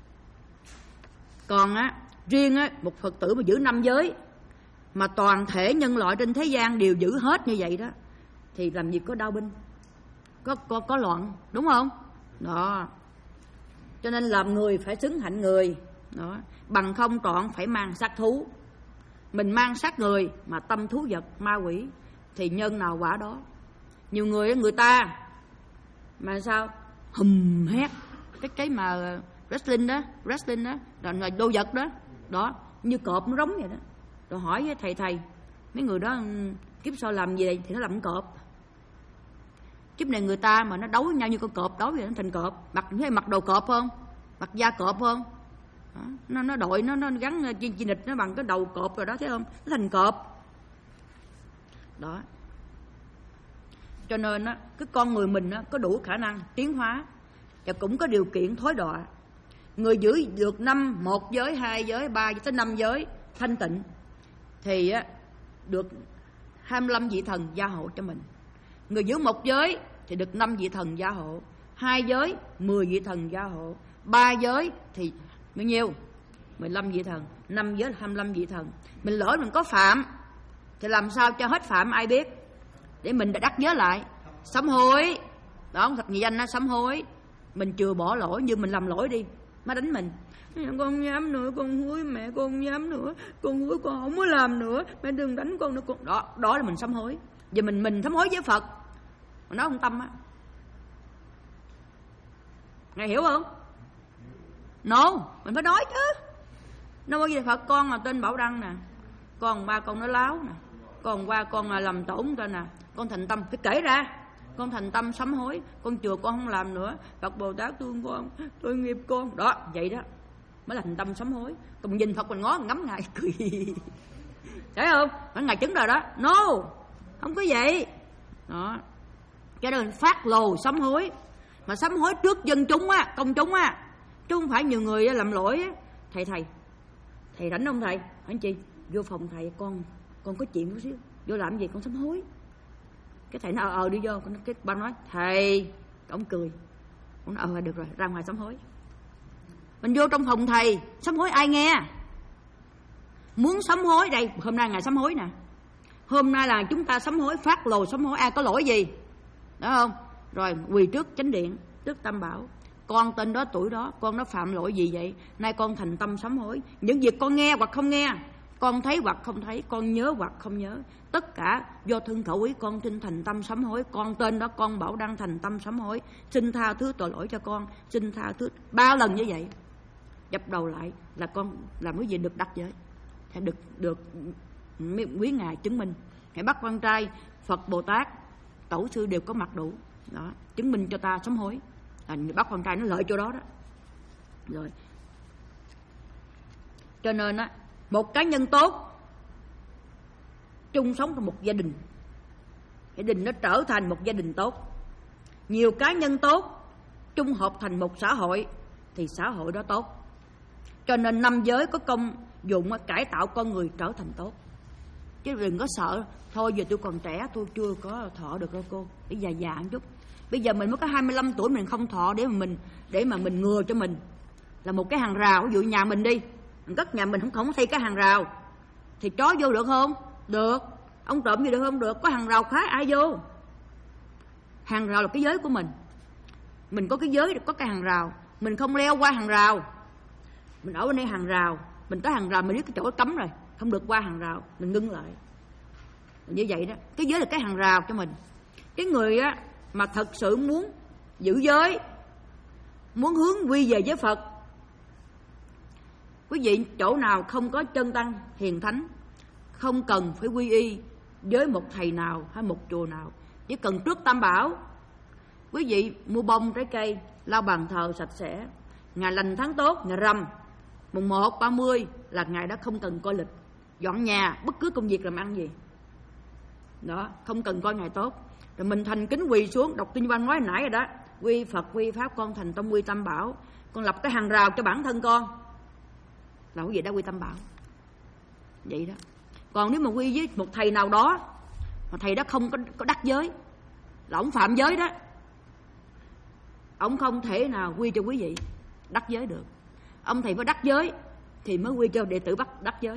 Còn á, riêng á, một Phật tử mà giữ năm giới mà toàn thể nhân loại trên thế gian đều giữ hết như vậy đó, thì làm gì có đao binh, có có có loạn, đúng không? Đó. Cho nên làm người phải xứng hạnh người. Đó. Bằng không trọn phải mang sát thú. Mình mang sát người mà tâm thú vật ma quỷ thì nhân nào quả đó. Nhiều người người ta mà sao hùm hét cái cái mà wrestling đó, wrestling đó, là đô vật đó, đó như cọp nó rống vậy đó. Rồi hỏi với thầy thầy mấy người đó kiếp sau làm gì thì nó làm cọp. Kiếp này người ta mà nó đấu với nhau như con cọp đấu vậy nó thành cọp. Mặc thấy mặc đồ cọp không? Mặc da cọp không? Đó. Nó nó đội nó nó gắn chi, chi nịch nó bằng cái đầu cọp rồi đó, thấy không? Nó thành cọp. Đó. Cho nên á, cái con người mình á, có đủ khả năng tiến hóa và cũng có điều kiện thối đọa. Người giữ được năm, một giới, hai giới, ba tới năm giới thanh tịnh thì á, được hai mươi lăm vị thần gia hộ cho mình. Người giữ một giới thì được năm vị thần gia hộ, hai giới mười vị thần gia hộ, ba giới thì bao nhiêu? mười lăm vị thần, năm giới là hai mươi lăm vị thần. Mình lỡ mình có phạm thì làm sao cho hết phạm ai biết? Để mình đã đắc giới lại, sám hối. Đó, thật nghĩa danh nó sám hối. Mình chưa bỏ lỗi, như mình làm lỗi đi, má đánh mình. Con dám nữa, con hối mẹ, con dám nữa, con hối con không có làm nữa, mẹ đừng đánh con nữa. Con... Đó, đó là mình sám hối. Giờ mình mình sám hối với Phật mà nó không tâm á. Ngài hiểu không? No, mình phải nói chứ. Nó có gì Phật, con là tên Bảo Đăng nè, con ba con nó láo nè, con qua con là làm tổn tên nè, con thành tâm phải kể ra, con thành tâm sám hối, con chừa con không làm nữa, Phật Bồ Tát thương con, tội nghiệp con. Đó, vậy đó mới là thành tâm sám hối. Còn mình nhìn Phật mình ngó mình ngắm Ngài cười. Thấy không? Mấy Ngài chứng rồi đó. No, không có vậy. Đó. Cho nên phát lồ sám hối. Mà sám hối trước dân chúng á, công chúng á, chứ không phải nhiều người làm lỗi á. Thầy thầy, thầy rảnh không thầy? Anh chị, vô phòng thầy, con con có chuyện chút xíu. Vô làm gì? Con sám hối. Cái thầy nó ờ ờ đi vô, cái ba nói thầy, ông cười, ông nói ờ được rồi, ra ngoài sám hối. Mình vô trong phòng thầy sám hối ai nghe? Muốn sám hối đây, hôm nay ngày sám hối nè, Hôm nay là chúng ta sám hối, phát lồ sám hối, ai có lỗi gì, đó không? Rồi quỳ trước chánh điện, trước Tam Bảo. Con tên đó tuổi đó, con nó phạm lỗi gì vậy? Nay con thành tâm sám hối. Những việc con nghe hoặc không nghe, con thấy hoặc không thấy, con nhớ hoặc không nhớ, tất cả do thân khẩu ý con xin thành tâm sám hối. Con tên đó con Bảo Đăng thành tâm sám hối, xin tha thứ tội lỗi cho con, xin tha thứ. Ba lần như vậy, dập đầu lại là con làm cái gì được đắc giới, hãy được được quý ngài chứng minh. Hãy bắt quan trai, Phật Bồ Tát, tổ sư đều có mặt đủ đó, chứng minh cho ta sám hối. À, bắt con trai nó lợi chỗ đó đó. Rồi cho nên á, một cá nhân tốt chung sống trong một gia đình, gia đình nó trở thành một gia đình tốt. Nhiều cá nhân tốt chung hợp thành một xã hội thì xã hội đó tốt. Cho nên năm giới có công dụng cải tạo con người trở thành tốt. Chứ đừng có sợ thôi giờ tôi còn trẻ, tôi chưa có thọ được đâu cô, để già già một chút. Bây giờ mình mới có hai mươi lăm tuổi mình không thọ để mà mình để mà mình ngừa cho mình là một cái hàng rào. Ví dụ nhà mình đi, cất nhà mình không không xây cái hàng rào thì chó vô được không? Được. Ông trộm gì được không? Được. Có hàng rào khá ai vô. Hàng rào là cái giới của mình. Mình có cái giới, có cái hàng rào. Mình không leo qua hàng rào. Mình ở bên đây hàng rào, mình tới hàng rào mình biết cái chỗ cấm rồi, không được qua hàng rào, mình ngưng lại. Như vậy đó, cái giới là cái hàng rào cho mình. Cái người á mà thật sự muốn giữ giới, muốn hướng quy về với Phật, quý vị chỗ nào không có chân tăng hiền thánh, không cần phải quy y với một thầy nào hay một chùa nào, chỉ cần trước Tam Bảo, quý vị mua bông trái cây, lau bàn thờ sạch sẽ. Ngày lành tháng tốt, ngày rằm mùng một, ba mươi là ngày đó không cần coi lịch, dọn nhà, bất cứ công việc làm ăn gì đó, không cần coi ngày tốt. Rồi mình thành kính quỳ xuống, đọc kinh văn nói nãy rồi đó, quy Phật quy Pháp, con thành tâm quy Tam Bảo. Con lập cái hàng rào cho bản thân con là cái gì đã quy Tam Bảo vậy đó. Còn nếu mà quy với một thầy nào đó mà thầy đó không có, có đắc giới, là ông phạm giới đó, ông không thể nào quy cho quý vị đắc giới được. Ông thầy phải đắc giới thì mới quy cho đệ tử bắt đắc giới.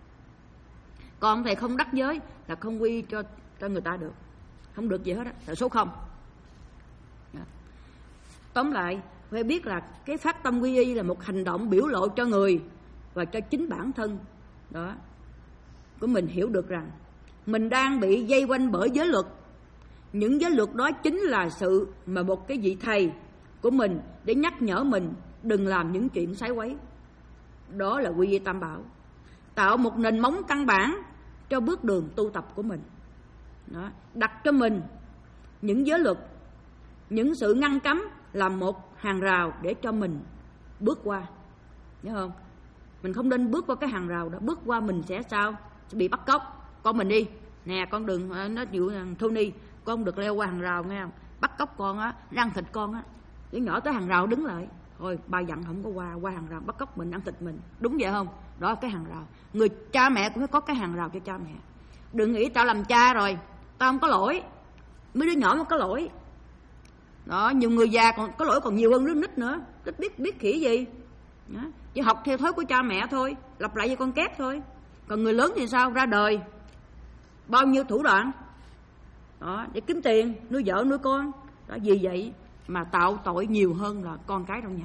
Còn thầy không đắc giới là không quy cho cho người ta được, không được gì hết á, là số không. Đó. Tóm lại phải biết là cái phát tâm quy y là một hành động biểu lộ cho người và cho chính bản thân đó của mình hiểu được rằng mình đang bị dây quanh bởi giới luật. Những giới luật đó chính là sự mà một cái vị thầy của mình để nhắc nhở mình đừng làm những chuyện sái quấy. Đó là quy y Tam Bảo, tạo một nền móng căn bản cho bước đường tu tập của mình đó. Đặt cho mình những giới luật, những sự ngăn cấm làm một hàng rào để cho mình bước qua, nhớ không? Mình không nên bước qua cái hàng rào đó, bước qua mình sẽ sao? Sẽ bị bắt cóc. Con mình đi nè, con đừng nó chịu Tony, con không được leo qua hàng rào nghe không? Bắt cóc con á, răng thịt con á, đứa nhỏ tới hàng rào đứng lại, thôi ba dặn không có qua, qua hàng rào bắt cóc mình, ăn thịt mình, đúng vậy không? Đó là cái hàng rào. Người cha mẹ cũng phải có cái hàng rào cho cha mẹ. Đừng nghĩ tao làm cha rồi tao không có lỗi, mấy đứa nhỏ mới có lỗi đó. Nhiều người già còn có lỗi còn nhiều hơn đứa nít nữa, nít biết biết khỉ gì đó. Chỉ học theo thói của cha mẹ thôi, lặp lại như con két thôi. Còn người lớn thì sao? Ra đời bao nhiêu thủ đoạn đó để kiếm tiền nuôi vợ nuôi con đó. Vì vậy mà tạo tội nhiều hơn là con cái trong nhà.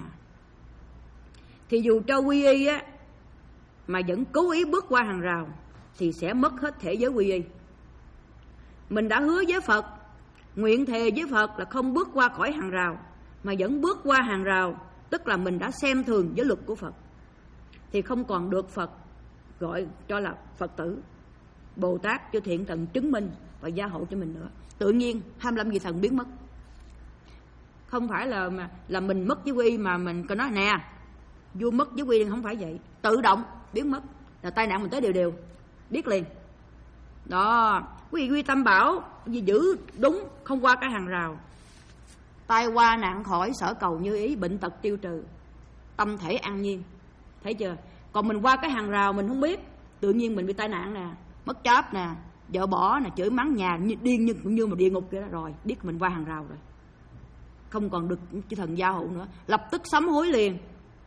Thì dù cho quy y á mà vẫn cố ý bước qua hàng rào thì sẽ mất hết thể giới quy y. Mình đã hứa với Phật, nguyện thề với Phật là không bước qua khỏi hàng rào, mà vẫn bước qua hàng rào, tức là mình đã xem thường giới luật của Phật, thì không còn được Phật gọi cho là Phật tử, Bồ Tát cho thiện thần chứng minh và gia hộ cho mình nữa. Tự nhiên hai mươi lăm vị thần biến mất. Không phải là mà là mình mất với quy mà mình còn nói nè vua mất với quy, không phải vậy, tự động biến mất. Là tai nạn mình tới đều đều biết liền đó. Quy quy Tam Bảo gì giữ đúng, không qua cái hàng rào, tai qua nạn khỏi, sở cầu như ý, bệnh tật tiêu trừ, tâm thể an nhiên. Thấy chưa? Còn mình qua cái hàng rào mình không biết, tự nhiên mình bị tai nạn nè, mất job nè, vợ bỏ nè, chửi mắng nhà như điên, như cũng như mà địa ngục kia đó. Rồi biết mình qua hàng rào rồi, không còn được chư thần gia hộ nữa, lập tức sám hối liền,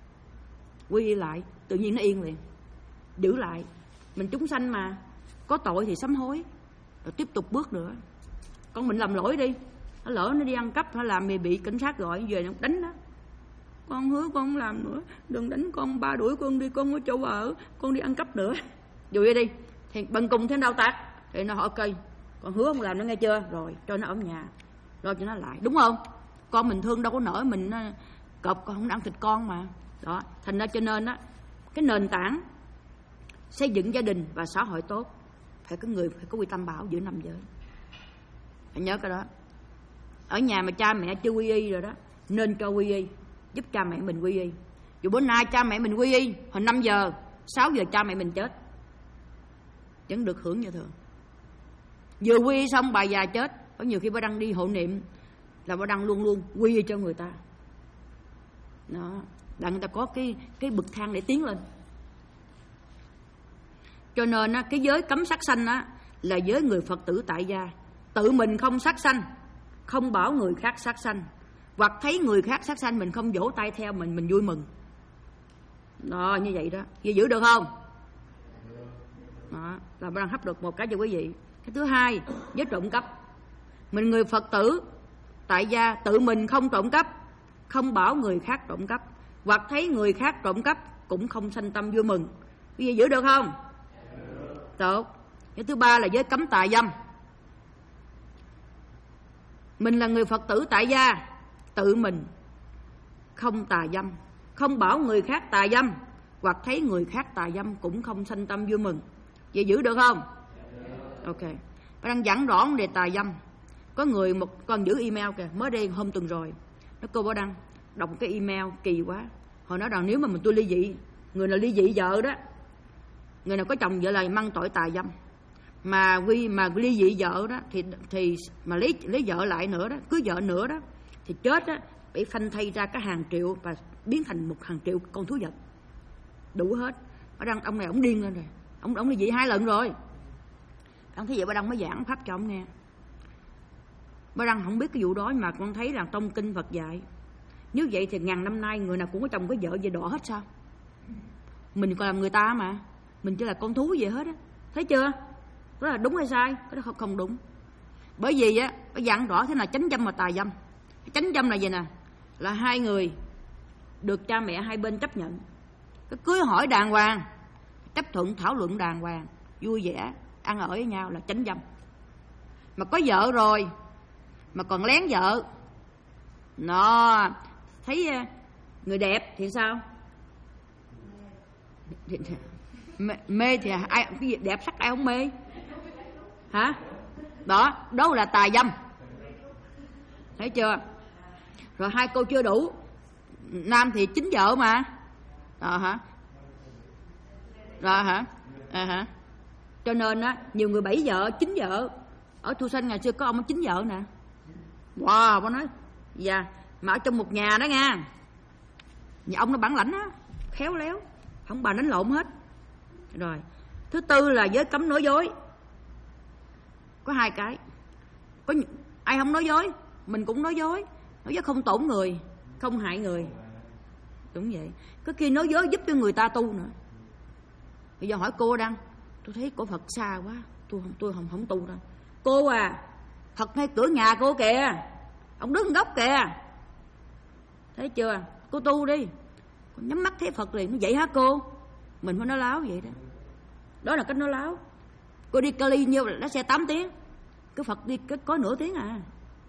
quy lại, tự nhiên nó yên liền. Giữ lại, mình chúng sanh mà có tội thì sám hối, rồi tiếp tục bước nữa. Con mình làm lỗi đi, nó lỡ nó đi ăn cắp hay làm gì bị cảnh sát gọi về nó đánh đó. Con hứa con không làm nữa, đừng đánh con, ba đuổi con đi, con có chỗ ở, con đi ăn cắp nữa. Dù vậy đi, thì bằng cùng thế đâu tạc, thì nó hỏi ok, con hứa không làm nó nghe chưa, rồi cho nó ở nhà, lo cho nó lại, đúng không? Con mình thương đâu có nổi mình cọp, con không ăn thịt con mà. Đó, thành ra cho nên á, cái nền tảng xây dựng gia đình và xã hội tốt phải có người phải có quy tam bảo giữa năm giới. Phải nhớ cái đó. Ở nhà mà cha mẹ chưa quy y rồi đó, nên cho quy y, giúp cha mẹ mình quy y. Dù bữa nay cha mẹ mình quy y hồi năm giờ, sáu giờ cha mẹ mình chết vẫn được hưởng như thường. Vừa quy y xong bà già chết, có nhiều khi bà Đăng đi hộ niệm là bà Đăng luôn luôn quy y cho người ta. Đó, là người ta có cái cái bậc thang để tiến lên. Cho nên á, cái giới cấm sát sanh á là giới người Phật tử tại gia, tự mình không sát sanh, không bảo người khác sát sanh, hoặc thấy người khác sát sanh mình không vỗ tay theo mình, mình vui mừng. Đó, như vậy đó, vậy giữ được không? Đó, là đang hấp được một cái cho quý vị. Cái thứ hai, giới trộm cắp. Mình người Phật tử tại gia tự mình không trộm cắp, không bảo người khác trộm cắp, hoặc thấy người khác trộm cắp cũng không sanh tâm vui mừng. Quý vị giữ được không? Tốt. Cái thứ ba là giới cấm tà dâm. Mình là người Phật tử tại gia, tự mình không tà dâm, không bảo người khác tà dâm, hoặc thấy người khác tà dâm cũng không sanh tâm vui mừng. Vậy giữ được không? Ok. Bà đang giảng rõ về tà dâm. Có người một con giữ email kìa, mới đây hôm tuần rồi, nó cô Bảo Đăng đọc cái email kỳ quá. Họ nói rằng nếu mà mình tôi ly dị, người nào ly dị vợ đó, người nào có chồng vợ là mang tội tà dâm, mà quy mà ly dị vợ đó thì thì mà lấy lấy vợ lại nữa đó, cưới vợ nữa đó thì chết đó, bị phanh thay ra cả hàng triệu và biến thành một hàng triệu con thú vật đủ hết. Bảo Đăng ông này ông điên lên rồi, ông ông ly dị hai lần rồi. Ông thấy vậy Bảo Đăng mới giảng pháp cho ông nghe. Bảo Đăng không biết cái vụ đó, mà con thấy là trong kinh Phật dạy nếu vậy thì ngàn năm nay người nào cũng có chồng có vợ về đỏ hết sao? Mình còn làm người ta mà, mình chỉ là con thú gì hết á, thấy chưa? Đó là đúng hay sai? Cái đó không, không đúng. Bởi vì á, nó dặn rõ thế là chánh dâm và tà dâm. Chánh dâm là gì nè? Là hai người được cha mẹ hai bên chấp nhận, cái cưới hỏi đàng hoàng, chấp thuận thảo luận đàng hoàng, vui vẻ ăn ở với nhau là chánh dâm. Mà có vợ rồi mà còn lén vợ, nó thấy người đẹp thì sao? Mê, mê thì ai cái gì đẹp sắc ai không mê hả? Đó, đó là tà dâm, thấy chưa? Rồi hai cô chưa đủ, nam thì chính vợ mà, rồi hả? Rồi hả? À, hả? Cho nên á, nhiều người bảy vợ, chín vợ. Ở Thu Sanh ngày xưa có ông chín vợ nè. Wow, bác nói dạ, mà ở trong một nhà đó nha, nhà ông nó bản lãnh á, khéo léo, không bà đánh lộn hết. Rồi thứ tư là giới cấm nói dối. Có hai cái, có ai không nói dối, mình cũng nói dối. Nói dối không tổn người, không hại người, đúng vậy. Có khi nói dối giúp cho người ta tu nữa. Bây giờ hỏi cô Đăng, tôi thấy cổ Phật xa quá, tôi không tôi không không tu đâu. Cô à, Phật ngay cửa nhà cô kìa, ông đứng góc kìa, thấy chưa? Cô tu đi, cô nhắm mắt thấy Phật liền. Nó vậy hả cô? Mình phải nói láo vậy đó. Đó là cách nói láo. Cô đi Cali nhiêu là lái xe tám tiếng, cái Phật đi có nửa tiếng à.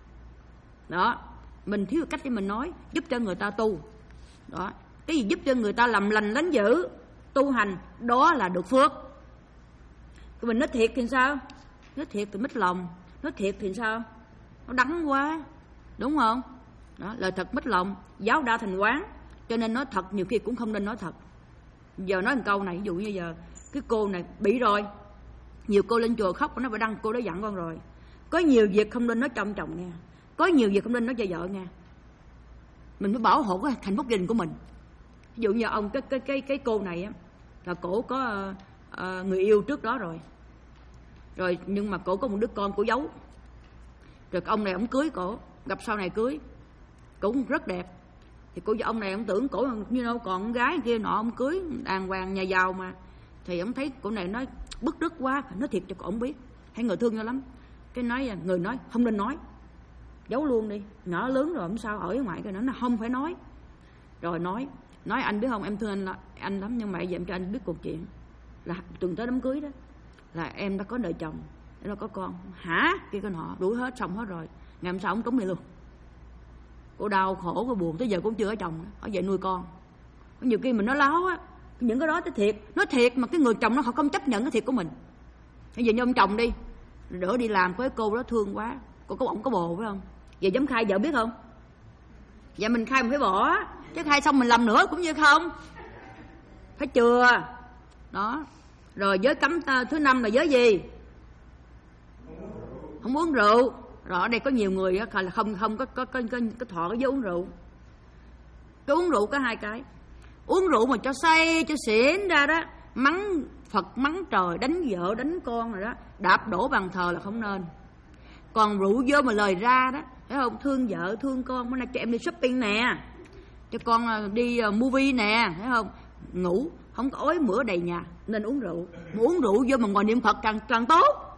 Đó, mình thiếu cách để mình nói, giúp cho người ta tu. Đó, cái gì giúp cho người ta làm lành lánh dữ, tu hành, đó là được phước. Mình nói thiệt thì sao? Nói thiệt thì mít lòng, nói thiệt thì sao? Nó đắng quá, đúng không? Đó, lời thật mít lòng, giáo đa thành quán. Cho nên nói thật nhiều khi cũng không nên nói thật. Giờ nói một câu này, ví dụ như giờ cái cô này bị rồi, nhiều cô lên chùa khóc, nó phải đăng cô đó dặn con rồi, có nhiều việc không nên nói trong chồng nha, có nhiều việc không nên nói cho vợ nha. Mình phải bảo hộ cái hạnh phúc gia đình của mình. Ví dụ như ông cái cái cái cái cô này á, là cổ có uh, uh, người yêu trước đó rồi, rồi nhưng mà cổ có một đứa con cổ giấu, rồi ông này ông cưới cổ, gặp sau này cưới, cổ cũng rất đẹp. Thì cô ông này ông tưởng cổ như đâu còn con gái kia nọ, ông cưới đàng hoàng nhà giàu mà, thì ông thấy cổ này nói bức rứt quá, phải nói thiệt cho cổ ông biết. Thấy người thương nhau lắm. Cái nói người nói không nên nói, giấu luôn đi, nhỏ lớn rồi không sao, ở ngoài cái nó nó không phải nói. Rồi nói nói anh biết không, em thương anh là anh lắm, nhưng mà giờ em cho anh biết cuộc chuyện là tuần tới đám cưới đó là em đã có đời chồng, nó có con. Hả? Kia con họ đuổi hết, xong hết rồi, ngày hôm sau ông cúng đi luôn. Cô đau khổ, cô buồn, tới giờ cũng chưa có chồng, ở vậy nuôi con. Nhiều khi mình nói láo á, những cái đó tới thiệt, nói thiệt mà cái người chồng nó họ không chấp nhận cái thiệt của mình. Bây giờ như ông chồng đi, đỡ đi làm với cô đó thương quá, cô có bỏng có bồ phải không? Giờ dám khai vợ biết không? Dạ mình khai mình phải bỏ, chứ khai xong mình làm nữa cũng như không. Phải chưa? Đó. Rồi giới cấm thứ năm là giới gì? Không uống rượu. Rồi ở đây có nhiều người là không không có có có, có, có thọ cái giới uống rượu. Cái uống rượu có hai cái. Uống rượu mà cho say cho xỉn ra đó, mắng Phật mắng trời, đánh vợ đánh con rồi đó, đạp đổ bàn thờ là không nên. Còn rượu vô mà lời ra đó, thấy không, thương vợ thương con, bữa nay cho em đi shopping nè, cho con đi movie nè, thấy không, ngủ không có ói mửa đầy nhà, nên uống rượu. Mà uống rượu vô mà ngồi niệm Phật càng càng tốt.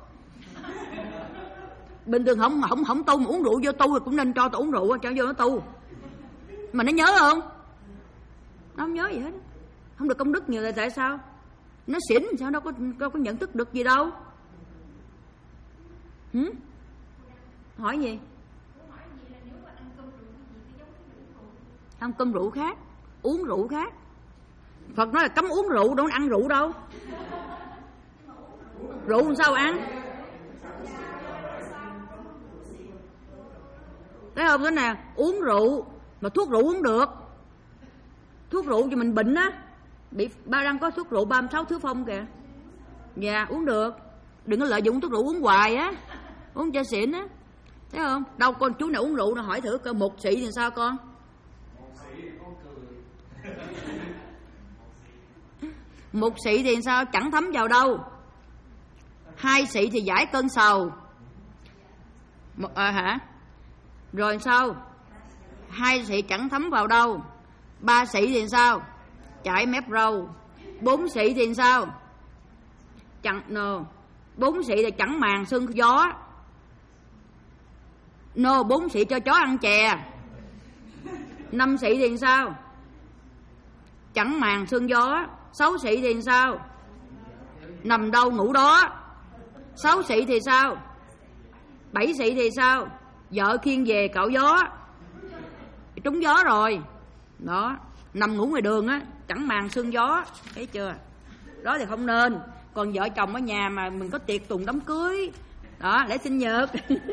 Bình thường không không không tu mà uống rượu vô tu thì cũng nên cho tao uống rượu cho vô nó tu. Mà nó nhớ không? Nó không nhớ gì hết, không được công đức nhiều là tại sao? Nó xỉn sao đâu có đâu có nhận thức được gì đâu. Hử? Hỏi gì? Ăn cơm rượu khác, uống rượu khác. Phật nói là cấm uống rượu, đâu có ăn rượu đâu. Rượu làm sao ăn? Thấy không, thế nè, uống rượu mà thuốc rượu uống được. Thuốc rượu cho mình bệnh á, bị ba đang có thuốc rượu ba mươi sáu thứ phong kìa. Dạ uống được, đừng có lợi dụng thuốc rượu uống hoài á, uống cho xỉn á, thấy không? Đâu con chú nào uống rượu nó hỏi thử coi một xị thì sao con? Một xị thì sao? Chẳng thấm vào đâu. Hai xị thì giải cơn sầu. Một, à, hả? Rồi sao? Hai xị chẳng thấm vào đâu. Ba xị thì sao? Chảy mép râu. Bốn xị thì sao? Chẳng no. Bốn xị thì chẳng màng sương gió. No, bốn xị cho chó ăn chè. Năm xị thì sao? Chẳng màng sương gió. Sáu xị thì sao? Nằm đâu ngủ đó. Sáu xị thì sao? Bảy xị thì sao? Vợ khiêng về cạo gió. Trúng gió rồi. Đó, nằm ngủ ngoài đường á, chẳng màng sương gió, thấy chưa? Đó thì không nên. Còn vợ chồng ở nhà mà mình có tiệc tùng đám cưới, đó, lễ sinh nhật,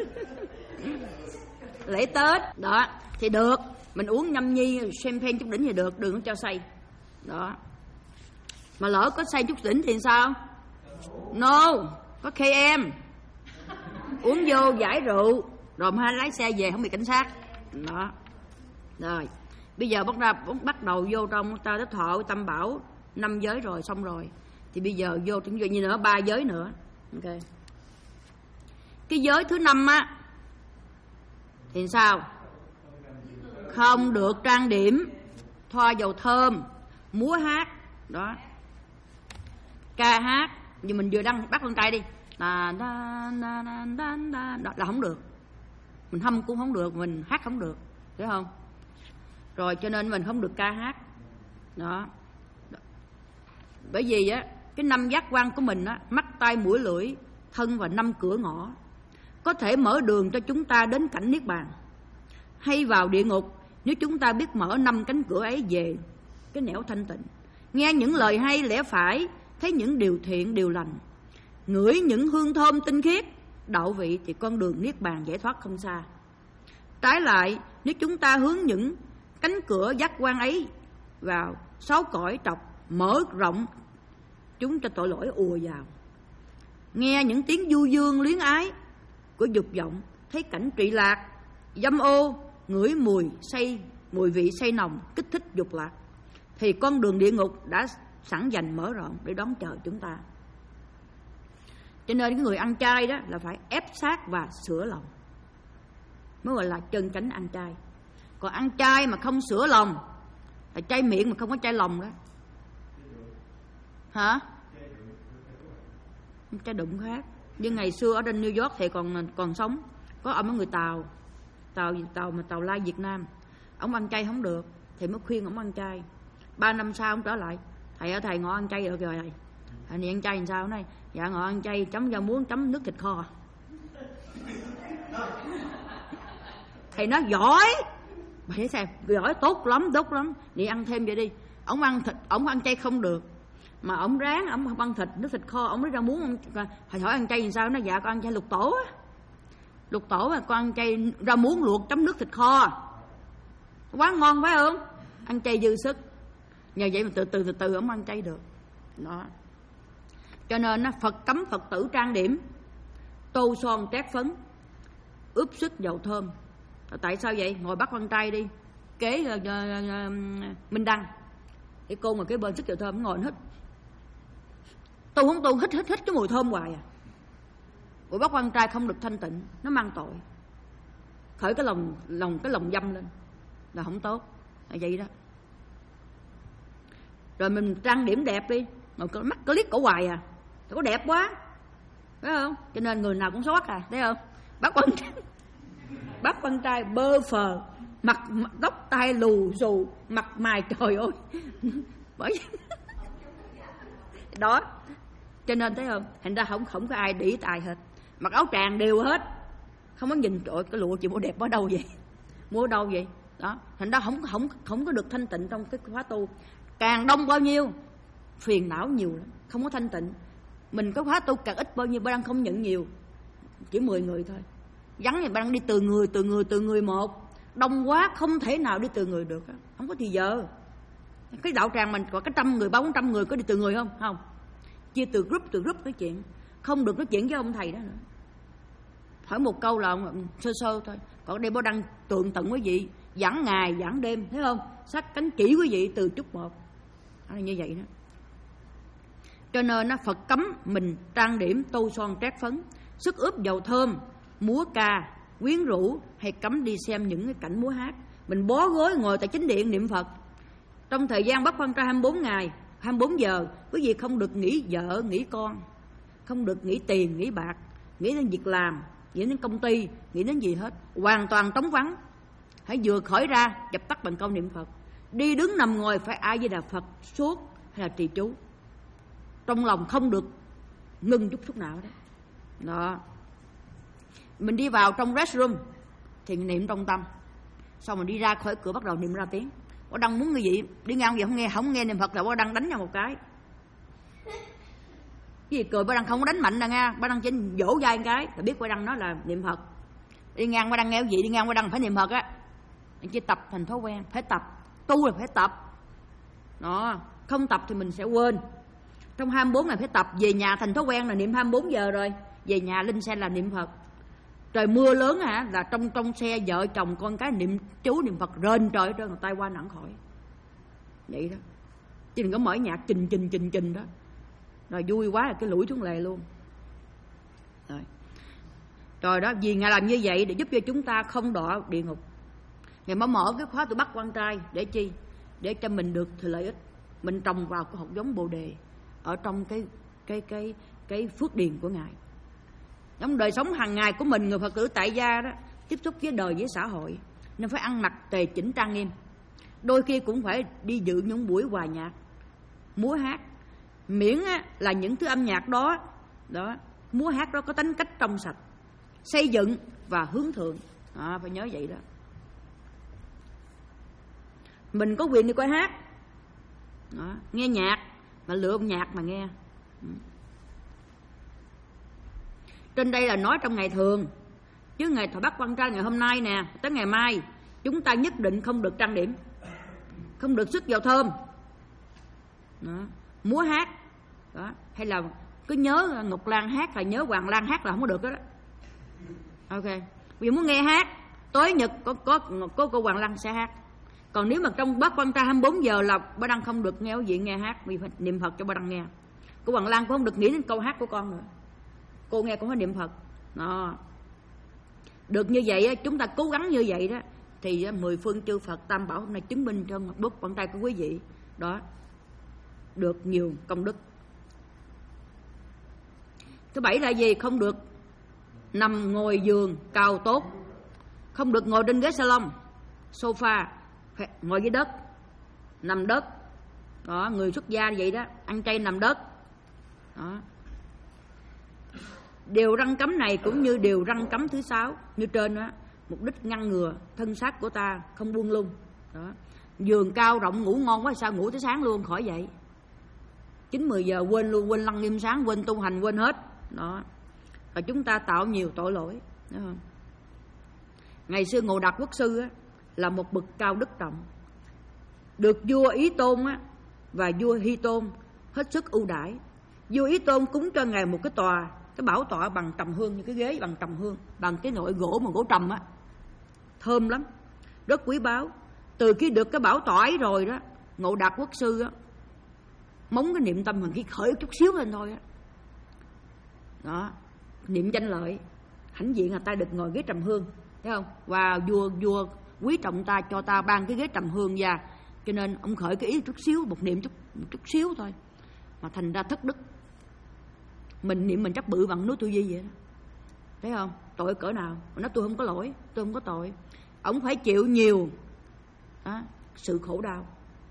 lễ Tết, đó thì được. Mình uống nhâm nhi champagne chút đỉnh thì được, đừng có cho say. Đó. Mà lỡ có say chút đỉnh thì sao? No, có K M. Uống vô giải rượu, rồi mai lái xe về không bị cảnh sát. Đó. Rồi. Bây giờ bắt ra bắt đầu vô trong ta tới thọ tâm bảo năm giới rồi, xong rồi thì bây giờ vôถึงnhư nữa ba giới nữa. Ok. Cái giới thứ năm á thì sao? Không được trang điểm, thoa dầu thơm, múa hát, đó, ca hát. Như mình vừa đăng bắt con trai đi, da, da, da, da, da, da. Đó là không được. Mình hâm cũng không được, mình hát không được, thấy không? Rồi cho nên mình không được ca hát. Đó. Bởi vì á, cái năm giác quan của mình á, mắt tai mũi lưỡi, thân và năm cửa ngõ, có thể mở đường cho chúng ta đến cảnh niết bàn hay vào địa ngục nếu chúng ta biết mở năm cánh cửa ấy về cái nẻo thanh tịnh, nghe những lời hay lẽ phải, thấy những điều thiện điều lành, ngửi những hương thơm tinh khiết, đạo vị thì con đường niết bàn giải thoát không xa. Trái lại, nếu chúng ta hướng những cánh cửa giác quan ấy vào sáu cõi trọc mở rộng, chúng cho tội lỗi ùa vào, nghe những tiếng du dương luyến ái của dục vọng, thấy cảnh trụy lạc, dâm ô, ngửi mùi say mùi vị say nồng kích thích dục lạc, thì con đường địa ngục đã sẵn dành mở rộng để đón chờ chúng ta. Cho nên cái người ăn chay đó là phải ép sát và sửa lòng mới gọi là chân chánh ăn chay. Còn ăn chay mà không sửa lòng là chay miệng mà không có chay lòng đó. Hả? Chay đụng khác. Nhưng ngày xưa ở trên New York thì còn còn sống, có ông ở người Tàu, Tàu Tàu mà Tàu Lai Việt Nam, ông ăn chay không được thì mới khuyên ông ăn chay. Ba năm sau ông trở lại, thầy ơi thầy ngọ ăn chay được rồi thầy. Thầy này ăn chay làm sao? Nói dạ ngọ ăn chay chấm rau muống chấm nước thịt kho. Thầy nói giỏi, bà thấy xem giỏi, tốt lắm tốt lắm, đi ăn thêm vậy đi. Ông ăn thịt, ông ăn chay không được, mà ông ráng ông không ăn thịt, nước thịt kho, ông nói rau muống. Thầy hỏi ăn chay làm sao? Nó dạ con ăn chay lục tổ á, lục tổ mà con ăn chay rau muống luộc chấm nước thịt kho quá ngon phải không? Ăn chay dư sức. Nhờ vậy mà từ từ từ từ ông ăn chay được đó. Cho nên á, Phật cấm Phật tử trang điểm, tô son trét phấn, ướp sức dầu thơm. Tại sao vậy? Ngồi bắt con trai đi kế uh, uh, uh, Minh Đăng, cái cô mà kế bên sức dầu thơm ngồi hít, tu không tu hít hít hít cái mùi thơm hoài à. Rồi bắt con trai không được thanh tịnh, nó mang tội, khởi cái lòng lòng cái lòng dâm lên là không tốt, là vậy đó. Rồi mình trang điểm đẹp đi, mà mắt có liếc cổ hoài à, thì có đẹp quá phải không? Cho nên người nào cũng xót à, thấy không? Bắt con trai bắt con trai bơ phờ, mặt tóc tai lù xù, mặt mày trời ơi bởi đó. Cho nên thấy không, thành ra không không có ai để tài hết, mặc áo tràng đều hết, không có nhìn trời cái lụa chị mua đẹp ở đâu vậy, mua ở đâu vậy đó. Thành ra không không không có được thanh tịnh trong cái khóa tu. Càng đông bao nhiêu phiền não nhiều lắm, không có thanh tịnh. Mình có khóa tu càng ít bao nhiêu, ba đang không nhận nhiều, chỉ mười người thôi. Vắng thì ba đang đi từ người từ người từ người một, đông quá không thể nào đi từ người được, không có thì giờ. Cái đạo tràng mình có cái trăm người, ba bốn trăm người có đi từ người không? Không, chia từ group từ group nói chuyện, không được nói chuyện với ông thầy đó nữa. Hỏi một câu là ông sơ sơ thôi. Còn đây bố đăng tường tận quý vị, giảng ngày giảng đêm, thấy không? Sát cánh chỉ quý vị từ chút một. Đó là như vậy đó. Cho nên nó Phật cấm mình trang điểm tô son trét phấn, sức ướp dầu thơm, múa ca, quyến rũ, hay cấm đi xem những cái cảnh múa hát. Mình bó gối ngồi tại chính điện niệm Phật. Trong thời gian bắt quan trai hai mươi bốn ngày, hai mươi bốn giờ, quý vị không được nghĩ vợ, nghĩ con, không được nghĩ tiền, nghĩ bạc, nghĩ đến việc làm, nghĩ đến công ty, nghĩ đến gì hết. Hoàn toàn trống vắng. Hãy vừa khởi ra dập tắt bằng câu niệm Phật. Đi đứng nằm ngồi phải A Di Đà Phật suốt hay là trì chú. Trong lòng không được ngưng chút chút nào đó. Đó. Mình đi vào trong restroom thì niệm trong tâm. Sau mình đi ra khỏi cửa bắt đầu niệm ra tiếng. Bố Đăng muốn người gì đi ngang gì không nghe, không nghe niệm Phật là Bố Đăng đánh nhau một cái. Cái gì cười Bố Đăng không có đánh mạnh nè nghe, Bố Đăng chỉ vỗ vai một cái là biết Bố Đăng nói là niệm Phật. Đi ngang Bố Đăng nghe cái gì, đi ngang Bố Đăng phải niệm Phật á. Anh chỉ tập thành thói quen, phải tập, tu là phải tập. Đó, không tập thì mình sẽ quên. Trong hai mươi bốn ngày phải tập, về nhà thành thói quen là niệm hai mươi bốn giờ rồi, về nhà lên xe là niệm Phật. Trời mưa lớn hả, là trong trong xe vợ chồng con cái niệm chú niệm Phật rên trời trơn, tay qua nặng khỏi. Vậy đó. Chứ đừng có mở nhạc trình trình trình trình đó. Rồi vui quá là cái lũi xuống lề luôn. Rồi. Rồi đó, vì Ngài làm như vậy để giúp cho chúng ta không đọa địa ngục. Ngài mới mở cái khóa từ bắt quan trai để chi? Để cho mình được thì lợi ích. Mình trồng vào cái hột giống Bồ đề ở trong cái cái cái cái phước điền của Ngài. Trong đời sống hàng ngày của mình, người Phật tử tại gia đó, tiếp xúc với đời với xã hội nên phải ăn mặc tề chỉnh trang nghiêm. Đôi khi cũng phải đi dự những buổi hòa nhạc, múa hát, miễn á, là những thứ âm nhạc đó, đó, múa hát đó có tính cách trong sạch, xây dựng và hướng thượng. À, phải nhớ vậy đó. Mình có quyền đi coi hát, đó, nghe nhạc mà lựa nhạc mà nghe. Trên đây là nói trong ngày thường, chứ ngày thọ bắt quan trai ngày hôm nay nè, tới ngày mai chúng ta nhất định không được trang điểm, không được sức vào thơm, đó, múa hát, đó, hay là cứ nhớ Ngọc Lan hát là nhớ Hoàng Lan hát là không có được đó. Ok, vì muốn nghe hát tối nhật có có có cô Hoàng Lan sẽ hát. Còn nếu mà trong bắt quan trai hai mươi bốn giờ là Ba Đăng không được nghe gì nghe hát, vì phải niệm Phật cho Ba Đăng nghe. Cô Hoàng Lan cũng không được nghĩ đến câu hát của con nữa, cô nghe cũng phải niệm Phật. Đó. Được như vậy chúng ta cố gắng như vậy đó thì mười phương chư Phật Tam Bảo hôm nay chứng minh cho một bước quan trai của quý vị đó được nhiều công đức. Thứ bảy là gì? Không được nằm ngồi giường cao tốt, không được ngồi trên ghế salon, sofa, ngồi dưới đất, nằm đất. Đó, người xuất gia vậy đó, ăn chay nằm đất. Đó. Điều răn cấm này cũng như điều răn cấm thứ sáu như trên đó, mục đích ngăn ngừa thân xác của ta không buông lung. Đó. Giường cao rộng ngủ ngon quá sao ngủ tới sáng luôn, khỏi vậy. chín mười giờ quên luôn, quên lăng nghiêm sáng, quên tu hành, quên hết. Đó. Và chúng ta tạo nhiều tội lỗi. Đúng không? Ngày xưa Ngộ Đạt Quốc sư á, là một bậc cao đức trọng, được vua Ý Tôn á, và vua Hy Tôn hết sức ưu đãi. Vua Ý Tôn cúng cho ngài một cái tòa, cái bảo tọa bằng trầm hương, như cái ghế bằng trầm hương, bằng cái nội gỗ mà gỗ trầm á, thơm lắm, rất quý báu. Từ khi được cái bảo tọa ấy rồi đó, Ngộ Đạt Quốc sư á, móng cái niệm tâm mình khi khởi chút xíu lên thôi á, đó, niệm danh lợi, hãnh diện là ta được ngồi ghế trầm hương, thấy không? Và vua vua quý trọng ta, cho ta ban cái ghế trầm hương ra, cho nên ông khởi cái ý chút xíu, một niệm chút một chút xíu thôi, mà thành ra thất đức. Mình niệm mình chắc bự bằng núi Tu Di vậy đó, thấy không? Tội cỡ nào? Mà nói tôi không có lỗi, tôi không có tội. Ông phải chịu nhiều đó, sự khổ đau.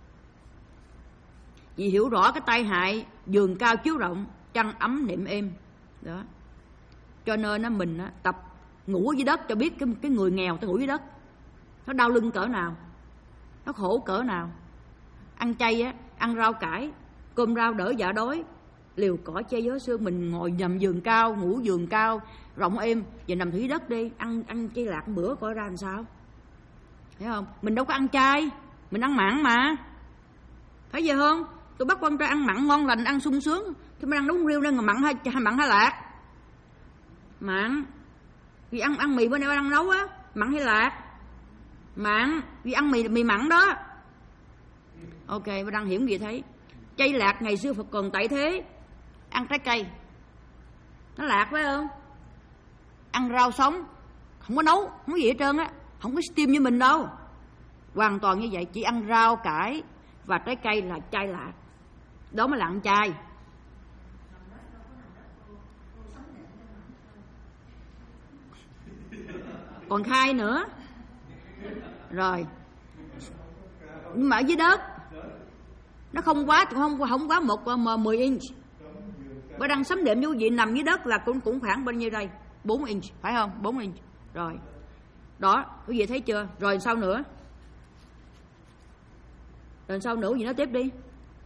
Vì hiểu rõ cái tai hại giường cao chiếu rộng, chăn ấm niệm êm đó. Cho nên á, mình á, tập ngủ dưới đất cho biết cái, cái người nghèo ta ngủ dưới đất nó đau lưng cỡ nào, nó khổ cỡ nào. Ăn chay á, ăn rau cải, cơm rau đỡ dạ đói, liều cỏ che gió sương. Mình ngồi nằm giường cao, ngủ giường cao rộng êm, và nằm dưới đất đi, ăn ăn chay lạc một bữa coi ra làm sao, thấy không? Mình đâu có ăn chay, mình ăn mặn mà, phải vậy không? Tôi bắt con trai ăn mặn ngon lành, ăn sung sướng, thì mình ăn nấu riêu nên mặn hay mặn hay lạc? Mặn. Vì ăn ăn mì bữa nay ăn nấu á, mặn hay lạc? Mặn. Vì ăn mì mì mặn đó. Ok, bà đang hiểu gì thấy? Chay lạc ngày xưa Phật còn tại thế, ăn trái cây nó lạc phải không? Ăn rau sống, không có nấu, không có gì hết trơn á, không có steam như mình đâu. Hoàn toàn như vậy, chỉ ăn rau cải và trái cây là chay lạc. Đó mới là ăn chay. Còn khai nữa. Rồi. Nhưng mà ở dưới đất nó không quá không không quá một mười inch. Bà đang sấm đệm vô vị nằm dưới đất là cũng cũng khoảng bao nhiêu đây? bốn inch, phải không? bốn inch. Rồi. Đó, quý vị thấy chưa? Rồi sao nữa? Rồi sao nữa gì nói tiếp đi.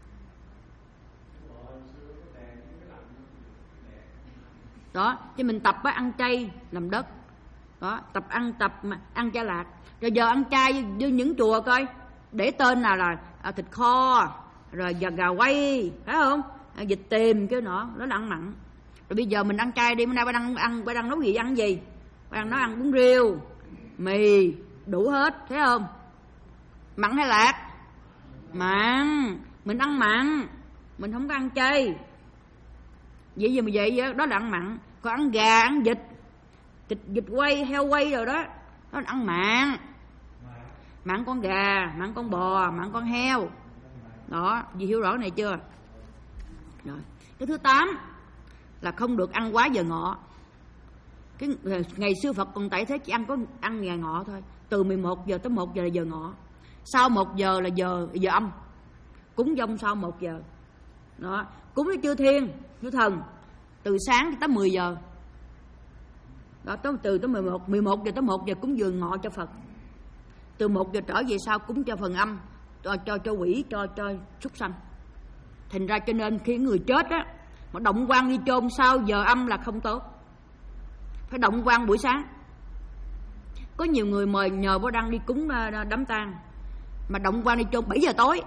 Đó, thì mình tập á, ăn chay nằm đất. Đó, tập ăn tập mà ăn chay lạc. Rồi giờ ăn chay như những chùa coi, để tên nào là à, thịt kho, rồi giờ gà quay, phải không? À, vịt tiềm cái nọ, đó là ăn mặn. Rồi bây giờ mình ăn chay đi, bữa nay ba đang ăn, ba đang nấu gì ăn gì? Ba đang nói ăn bún riêu, mì, đủ hết, thấy không? Mặn hay lạc? Mặn. Mình ăn mặn, mình không có ăn chay. Vậy giờ mà vậy đó là ăn mặn. Còn ăn gà, ăn vịt, thịt vịt quay, heo quay rồi đó, đó là ăn mặn. Mặn con gà, mặn con bò, mặn con heo. Đó, dì hiểu rõ này chưa? Rồi. Cái thứ tám là không được ăn quá giờ ngọ. Cái ngày xưa Phật còn tại thế chỉ ăn có ăn ngày ngọ thôi. Từ mười một giờ tới một giờ là giờ ngọ. Sau một giờ là giờ giờ âm. Cúng dông sau một giờ. Đó, cúng với chư thiên, chư thần từ sáng tới mười giờ. Đó, từ từ tới mười một, mười một giờ tới một giờ cúng dường ngọ cho Phật. Từ một giờ trở về sau cúng cho phần âm, cho cho, cho quỷ, cho cho súc sanh. Thành ra cho nên khi người chết á mà động quan đi chôn sau giờ âm là không tốt. Phải động quan buổi sáng. Có nhiều người mời nhờ bố Đăng đi cúng đám tang mà động quan đi chôn bảy giờ tối.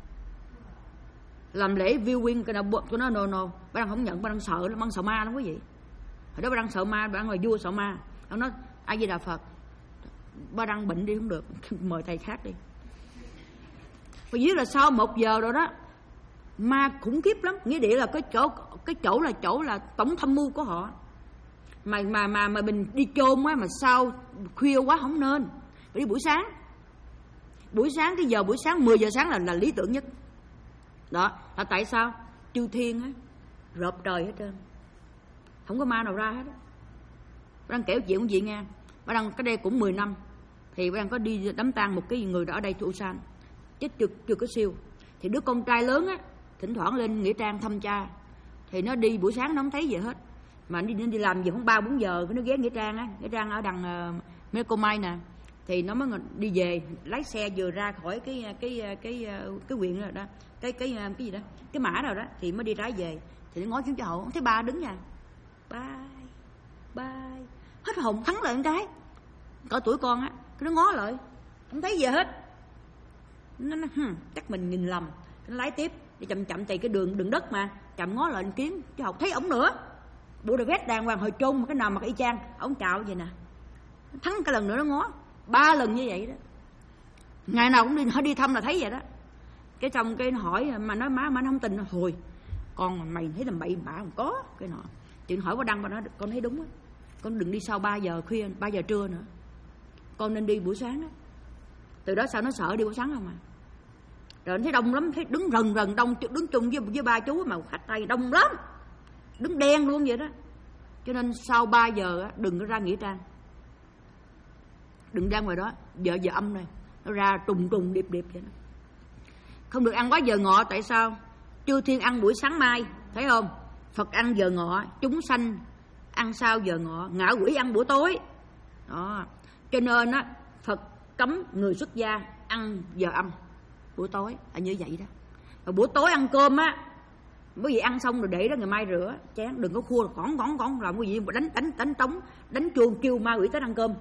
Làm lễ viewing cái nào của nó no no, bố Đăng không nhận, bố Đăng sợ lắm, bố Đăng sợ ma lắm quý vị. Hồi đó bố Đăng sợ ma, bố Đăng là vua sợ ma. Ông nói A Di Đà Phật, bố Đăng bệnh đi không được, mời thầy khác đi. Và dưới là sau một giờ rồi đó, ma khủng khiếp lắm. Nghĩa địa là cái chỗ, cái chỗ là chỗ là tổng tham mưu của họ. Mà mà mà mà mình đi chôn á mà sao khuya quá không nên. Phải đi buổi sáng. Buổi sáng cái giờ buổi sáng mười giờ sáng là là lý tưởng nhất. Đó, là tại sao? Chư thiên á rợp trời hết trơn. không có ma nào ra hết. Bà đang kể chuyện của chị nghe. Bà đang cái đây cũng mười năm. Thì bà đang có đi đám tang một cái người ở đây Thủ San, chết chưa, chưa có siêu. Thì đứa con trai lớn á thỉnh thoảng lên nghĩa trang thăm cha. Thì nó đi buổi sáng nó không thấy gì hết, mà nó đi, nó đi làm gì khoảng ba bốn giờ nó ghé nghĩa trang á, nghĩa trang ở đằng uh, Mê Mai nè. Thì nó mới đi về, lái xe vừa ra khỏi cái cái cái cái cái huyện rồi đó, cái cái cái gì đó, cái mã rồi đó, thì mới đi trái về. Thì nó ngó xuống cho hậu, thấy ba đứng nha, bye bye, hết hồn thắng lại một cái, cỡ tuổi con á, nó ngó lại, không thấy gì hết. Nó nói chắc mình nhìn lầm, nó lái tiếp đi chậm chậm thì cái đường đường đất mà chậm ngó lại kiến chứ học thấy ổng nữa, bộ đồ vest đàng hoàng hồi trôn mà cái nào mà cái y chang ổng chào vậy nè. Thắng cái lần nữa nó ngó ba lần như vậy đó, ngày nào cũng đi hỏi đi thăm là thấy vậy đó. Cái trong cái hỏi mà nói má má nó không tin, hồi con mày thấy là bậy bạ không có cái nọ. Chuyện hỏi qua đăng và nó con thấy đúng á, con đừng đi sau ba giờ khuya ba giờ trưa nữa, con nên đi buổi sáng đó. Từ đó sao nó sợ đi buổi sáng không à. Rồi thấy đông lắm, thấy đứng rần rần đông, đứng chung với, với ba chú mà khách tay đông lắm, đứng đen luôn vậy đó. Cho nên sau ba giờ á, đừng có ra nghĩa trang, đừng ra ngoài đó, giờ giờ âm này nó ra trùng trùng điệp điệp vậy đó. Không được ăn quá giờ ngọ. Tại sao? Chư thiên ăn buổi sáng mai, thấy không? Phật ăn giờ ngọ, chúng sanh ăn sau giờ ngọ, ngạ quỷ ăn buổi tối đó. Cho nên á, Phật cấm người xuất gia ăn giờ âm buổi tối là như vậy đó. Và buổi tối ăn cơm á, bởi vì ăn xong rồi để đó ngày mai rửa chén, đừng có khua còn còn còn làm cái gì mà đánh đánh đánh trống đánh chuông kêu ma quỷ tới ăn cơm.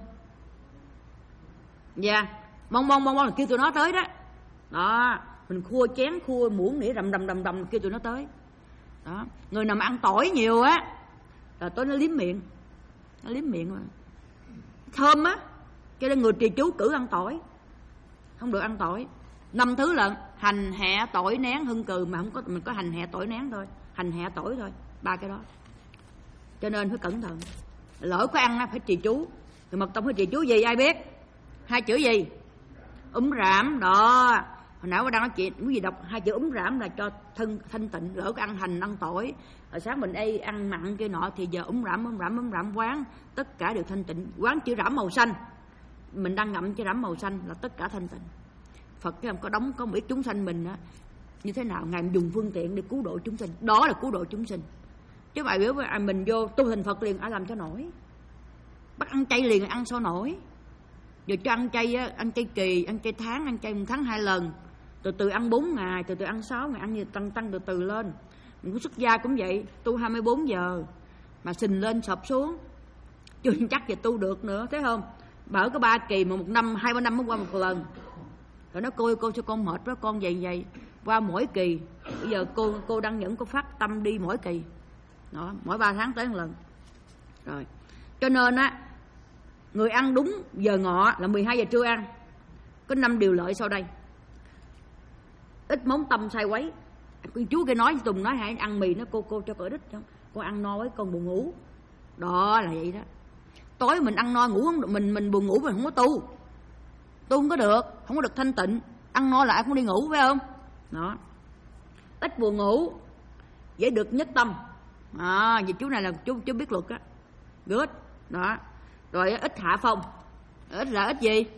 Dạ yeah. mong mong mong mong là kêu tụi nó tới đó đó, mình khua chén khua muỗng nĩa rầm rầm rầm rầm kêu tụi nó tới đó. Người nào mà ăn tỏi nhiều á là tối nó liếm miệng, nó liếm miệng mà thơm á, cho nên người trì chú cử ăn tỏi, không được ăn tỏi. Năm thứ lận, hành hẹ tỏi nén hương cừ, mà không có, mình có hành hẹ tỏi nén thôi, hành hẹ tỏi thôi, ba cái đó. Cho nên phải cẩn thận, lỡ có ăn phải trì chú. Rồi mật tông phải trì chú gì ai biết? Hai chữ gì? Úm rảm đó. Hồi nãy đang nói chuyện cái gì đọc hai chữ úm rảm là cho thân thanh tịnh. Lỡ có ăn hành ăn tỏi, rồi sáng mình đây ăn mặn kia nọ thì giờ úm rảm úm rảm úm rảm quán, tất cả đều thanh tịnh. Quán chữ rảm màu xanh, mình đang ngậm chữ rảm màu xanh là tất cả thanh tịnh. Phật cái có đóng có biết chúng sanh mình á như thế nào, ngài dùng phương tiện để cứu độ chúng sinh, đó là cứu độ chúng sinh. Chứ bài biểu với mình vô tu thành Phật liền ai làm cho nổi, bắt ăn chay liền ăn sao nổi. Giờ cho ăn chay á, ăn chay kỳ, ăn chay tháng, ăn chay một tháng hai lần, từ từ ăn bốn ngày, từ từ ăn sáu ngày, ăn như tăng tăng từ từ lên. Mình cũng xuất gia cũng vậy, tu hai mươi bốn giờ mà sình lên sập xuống, chưa chắc giờ tu được nữa, thấy không? Bảo có ba kỳ mà một năm hai ba năm mới qua một lần. Rồi nó cô cô cho con mệt với con vậy vậy qua mỗi kỳ. Bây giờ cô cô đăng nhẫn cô phát tâm đi mỗi kỳ đó, mỗi ba tháng tới một lần. Rồi cho nên á, người ăn đúng giờ ngọ là mười hai giờ trưa ăn. Có năm điều lợi sau đây: ít món tâm sai quấy. Chú kia nói Tùng nói hãy ăn mì, nó cô cô cho cỡ ít không, con ăn no với con buồn ngủ đó, là vậy đó. Tối mình ăn no ngủ không, mình mình buồn ngủ mình không có tu, tu không có được, không có được thanh tịnh. Ăn no là ai cũng đi ngủ phải không đó. Ít buồn ngủ dễ được nhất tâm à, vì chú này là chú chú biết luật á, good đó. Rồi ít hạ phong, ít là ít gì?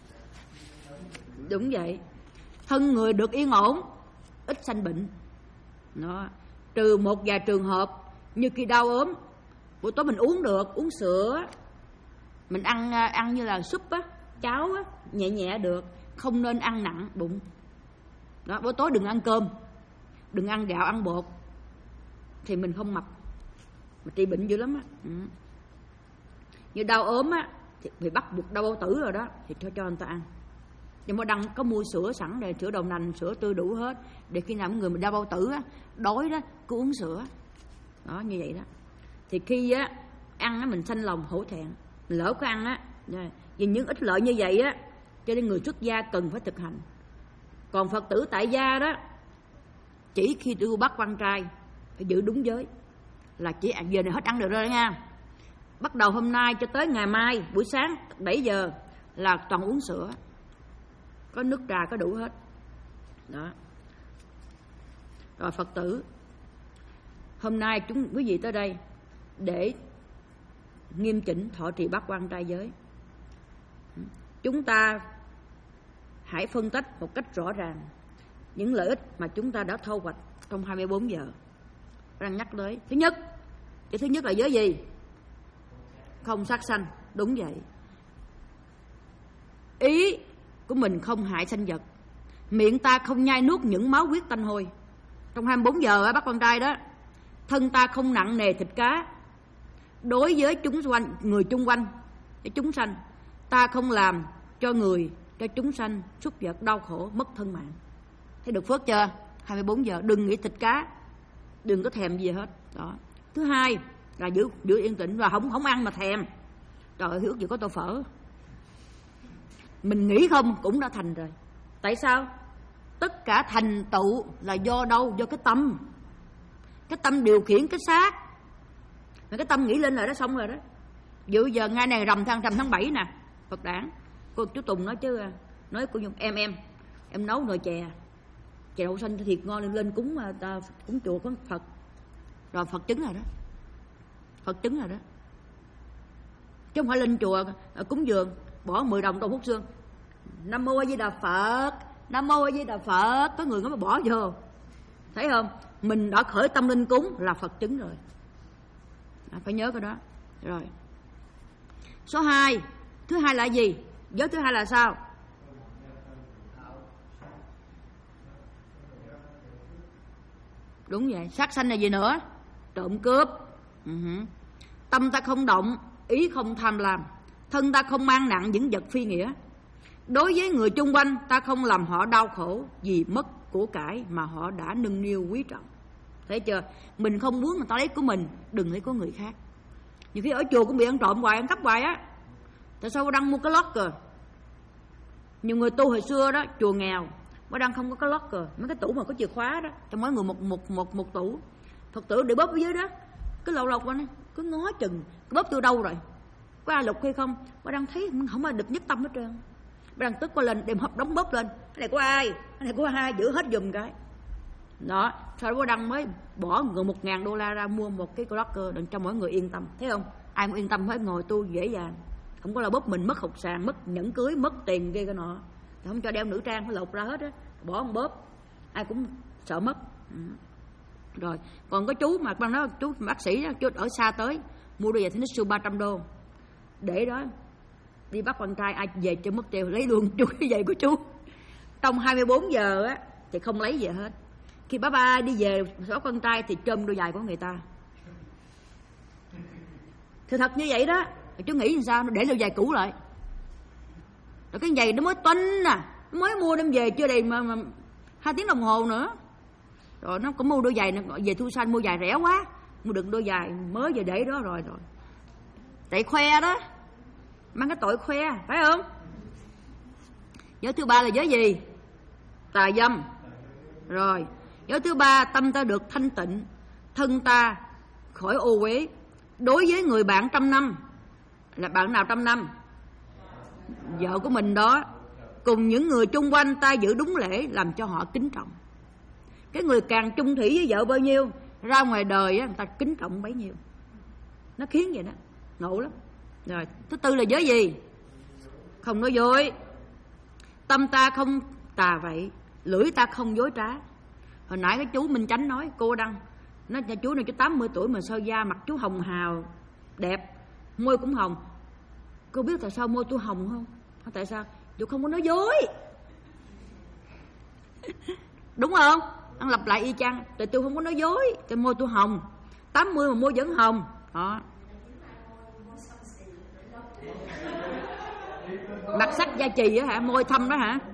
Đúng vậy, thân người được yên ổn, ít sanh bệnh đó. Trừ một vài trường hợp như khi đau ốm, buổi tối mình uống được, uống sữa, mình ăn ăn như là súp á, cháo á, nhẹ nhẹ được, không nên ăn nặng bụng đó. Buổi tối đừng ăn cơm, đừng ăn gạo ăn bột thì mình không mập, mà trị bệnh dữ lắm á. Ừ. Như đau ốm á thì, thì bắt buộc đau bao tử rồi đó thì cho cho người ta ăn. Nhưng mà đăng có mua sữa sẵn để sữa đậu nành, sữa tươi đủ hết, để khi nào người mình đau bao tử á, đói đó cứ uống sữa đó, như vậy đó. Thì khi á ăn á mình sanh lòng hổ thẹn, mình lỡ có ăn á, vì những ích lợi như vậy á, cho nên người xuất gia cần phải thực hành. Còn Phật tử tại gia đó, chỉ khi tu bắt quan trai phải giữ đúng giới, là chỉ giờ này hết ăn được rồi đó nha. Bắt đầu hôm nay cho tới ngày mai buổi sáng bảy giờ là toàn uống sữa, có nước trà có đủ hết đó. Rồi Phật tử hôm nay chúng quý vị tới đây để nghiêm chỉnh thọ trì bát quan trai giới. Chúng ta hãy phân tích một cách rõ ràng những lợi ích mà chúng ta đã thu hoạch trong hai mươi bốn giờ. Đang nhắc tới thứ nhất, cái thứ nhất là giới gì? Không sát sanh. Đúng vậy. Ý của mình không hại sanh vật, miệng ta không nhai nuốt những máu huyết tanh hôi. Trong hai mươi bốn giờ á, bác con trai đó, thân ta không nặng nề thịt cá. Đối với chúng quanh, người chung quanh, cái chúng sanh, ta không làm cho người, cho chúng sanh súc vật đau khổ mất thân mạng. Thấy được phước chưa? hai mươi bốn giờ đừng nghĩ thịt cá, đừng có thèm gì hết. Đó. Thứ hai là giữ giữ yên tĩnh và không không ăn mà thèm. Trời ơi, ước gì có tô phở. Mình nghĩ không cũng đã thành rồi. Tại sao? Tất cả thành tựu là do đâu? Do cái tâm. Cái tâm điều khiển cái xác. Mà cái tâm nghĩ lên là đã xong rồi đó. Dự giờ ngay này rằm tháng rằm tháng bảy nè, Phật đản. Cô chú Tùng nói chứ, nói cô Nhung, em em em nấu nồi chè, chè đậu xanh thiệt ngon, lên, lên cúng ta, cúng chùa có Phật. Rồi Phật chứng rồi đó. Phật chứng rồi đó. Chứ không phải lên chùa cúng dường bỏ mười đồng tô hút xương. Nam mô A Di Đà Phật, Nam mô A Di Đà Phật, có người nó mà bỏ vô. Thấy không? Mình đã khởi tâm linh cúng là Phật chứng rồi. À, phải nhớ cái đó. Rồi. Số hai, thứ hai là gì? Giới thứ hai là sao? Đúng vậy. Sát sanh là gì nữa? Trộm cướp. Uh-huh. Tâm ta không động, ý không tham lam, thân ta không mang nặng những vật phi nghĩa. Đối với người chung quanh, ta không làm họ đau khổ vì mất của cải mà họ đã nâng niu quý trọng. Thấy chưa? Mình không muốn người ta lấy của mình, đừng lấy của người khác. Nhiều khi ở chùa cũng bị ăn trộm hoài, ăn cắp hoài á. Tại sao Đăng mua cái lót cờ? Nhiều người tu hồi xưa đó, chùa nghèo, Bá Đăng không có cái lót cờ, mấy cái tủ mà có chìa khóa đó, trong mỗi người một một một một tủ. Phật tử để bóp ở dưới đó, cứ lâu lâu qua nó cứ ngó chừng, cái bóp từ đâu rồi? Có ai lục hay không? Bá Đăng thấy không ai được nhất tâm hết trơn. Bá Đăng tức qua lên đem hộp đóng bóp lên. Cái này của ai? Cái này của ai? Giữ hết giùm cái. Đó, sau đó Bá Đăng mới bỏ người một ngàn đô la ra mua một cái locker để cho mỗi người yên tâm. Thấy không? Ai cũng yên tâm hết, ngồi tu dễ dàng. Không có là bóp mình mất hột sàn, mất nhẫn cưới, mất tiền kia cái nọ. Thì không cho đeo nữ trang, phải lột ra hết á, bỏ một bóp. Ai cũng sợ mất. Ừ. Rồi, còn có chú mà ban đó chú bác sĩ đó, chú ở xa tới mua đôi giày tennis shoe ba trăm đô. Để đó đi bắt con trai ai về cho mất tiêu lấy luôn chú cái giày của chú. Trong hai mươi bốn giờ á thì không lấy gì hết. Khi bá ba đi về số con trai thì trôm đôi giày của người ta. Thì thật như vậy đó. Chú nghĩ làm sao? Nó để đôi giày cũ lại. Rồi cái giày nó mới toanh nè, nó mới mua đem về chưa đầy mà, mà hai tiếng đồng hồ nữa. Rồi nó cũng mua đôi giày, nó về Thu Xanh mua giày rẻ quá, mua được đôi giày mới về để đó rồi rồi. Tại khoe đó, mang cái tội khoe, phải không? Giới thứ ba là giới gì? Tà dâm. Rồi, giới thứ ba, tâm ta được thanh tịnh, thân ta khỏi ô uế. Đối với người bạn trăm năm, là bạn nào trăm năm? Vợ của mình đó. Cùng những người chung quanh ta giữ đúng lễ, làm cho họ kính trọng. Cái người càng chung thủy với vợ bao nhiêu, ra ngoài đời á, người ta kính trọng bấy nhiêu. Nó khiến vậy đó, ngộ lắm. Rồi, thứ tư là giới gì? Không nói dối. Tâm ta không tà vậy, lưỡi ta không dối trá. Hồi nãy cái chú Minh Chánh nói, cô Đăng nói chú này chú tám mươi tuổi mà sao da mặt chú hồng hào, đẹp, môi cũng hồng. Cô biết tại sao môi tôi hồng không? Tại sao? Chú không có nói dối. Đúng không? Anh lặp lại y chang. Tại tôi không có nói dối, tại môi tôi hồng. Tám mươi mà môi vẫn hồng. Đó. Mặt sắc da chì á hả? Môi thâm đó hả?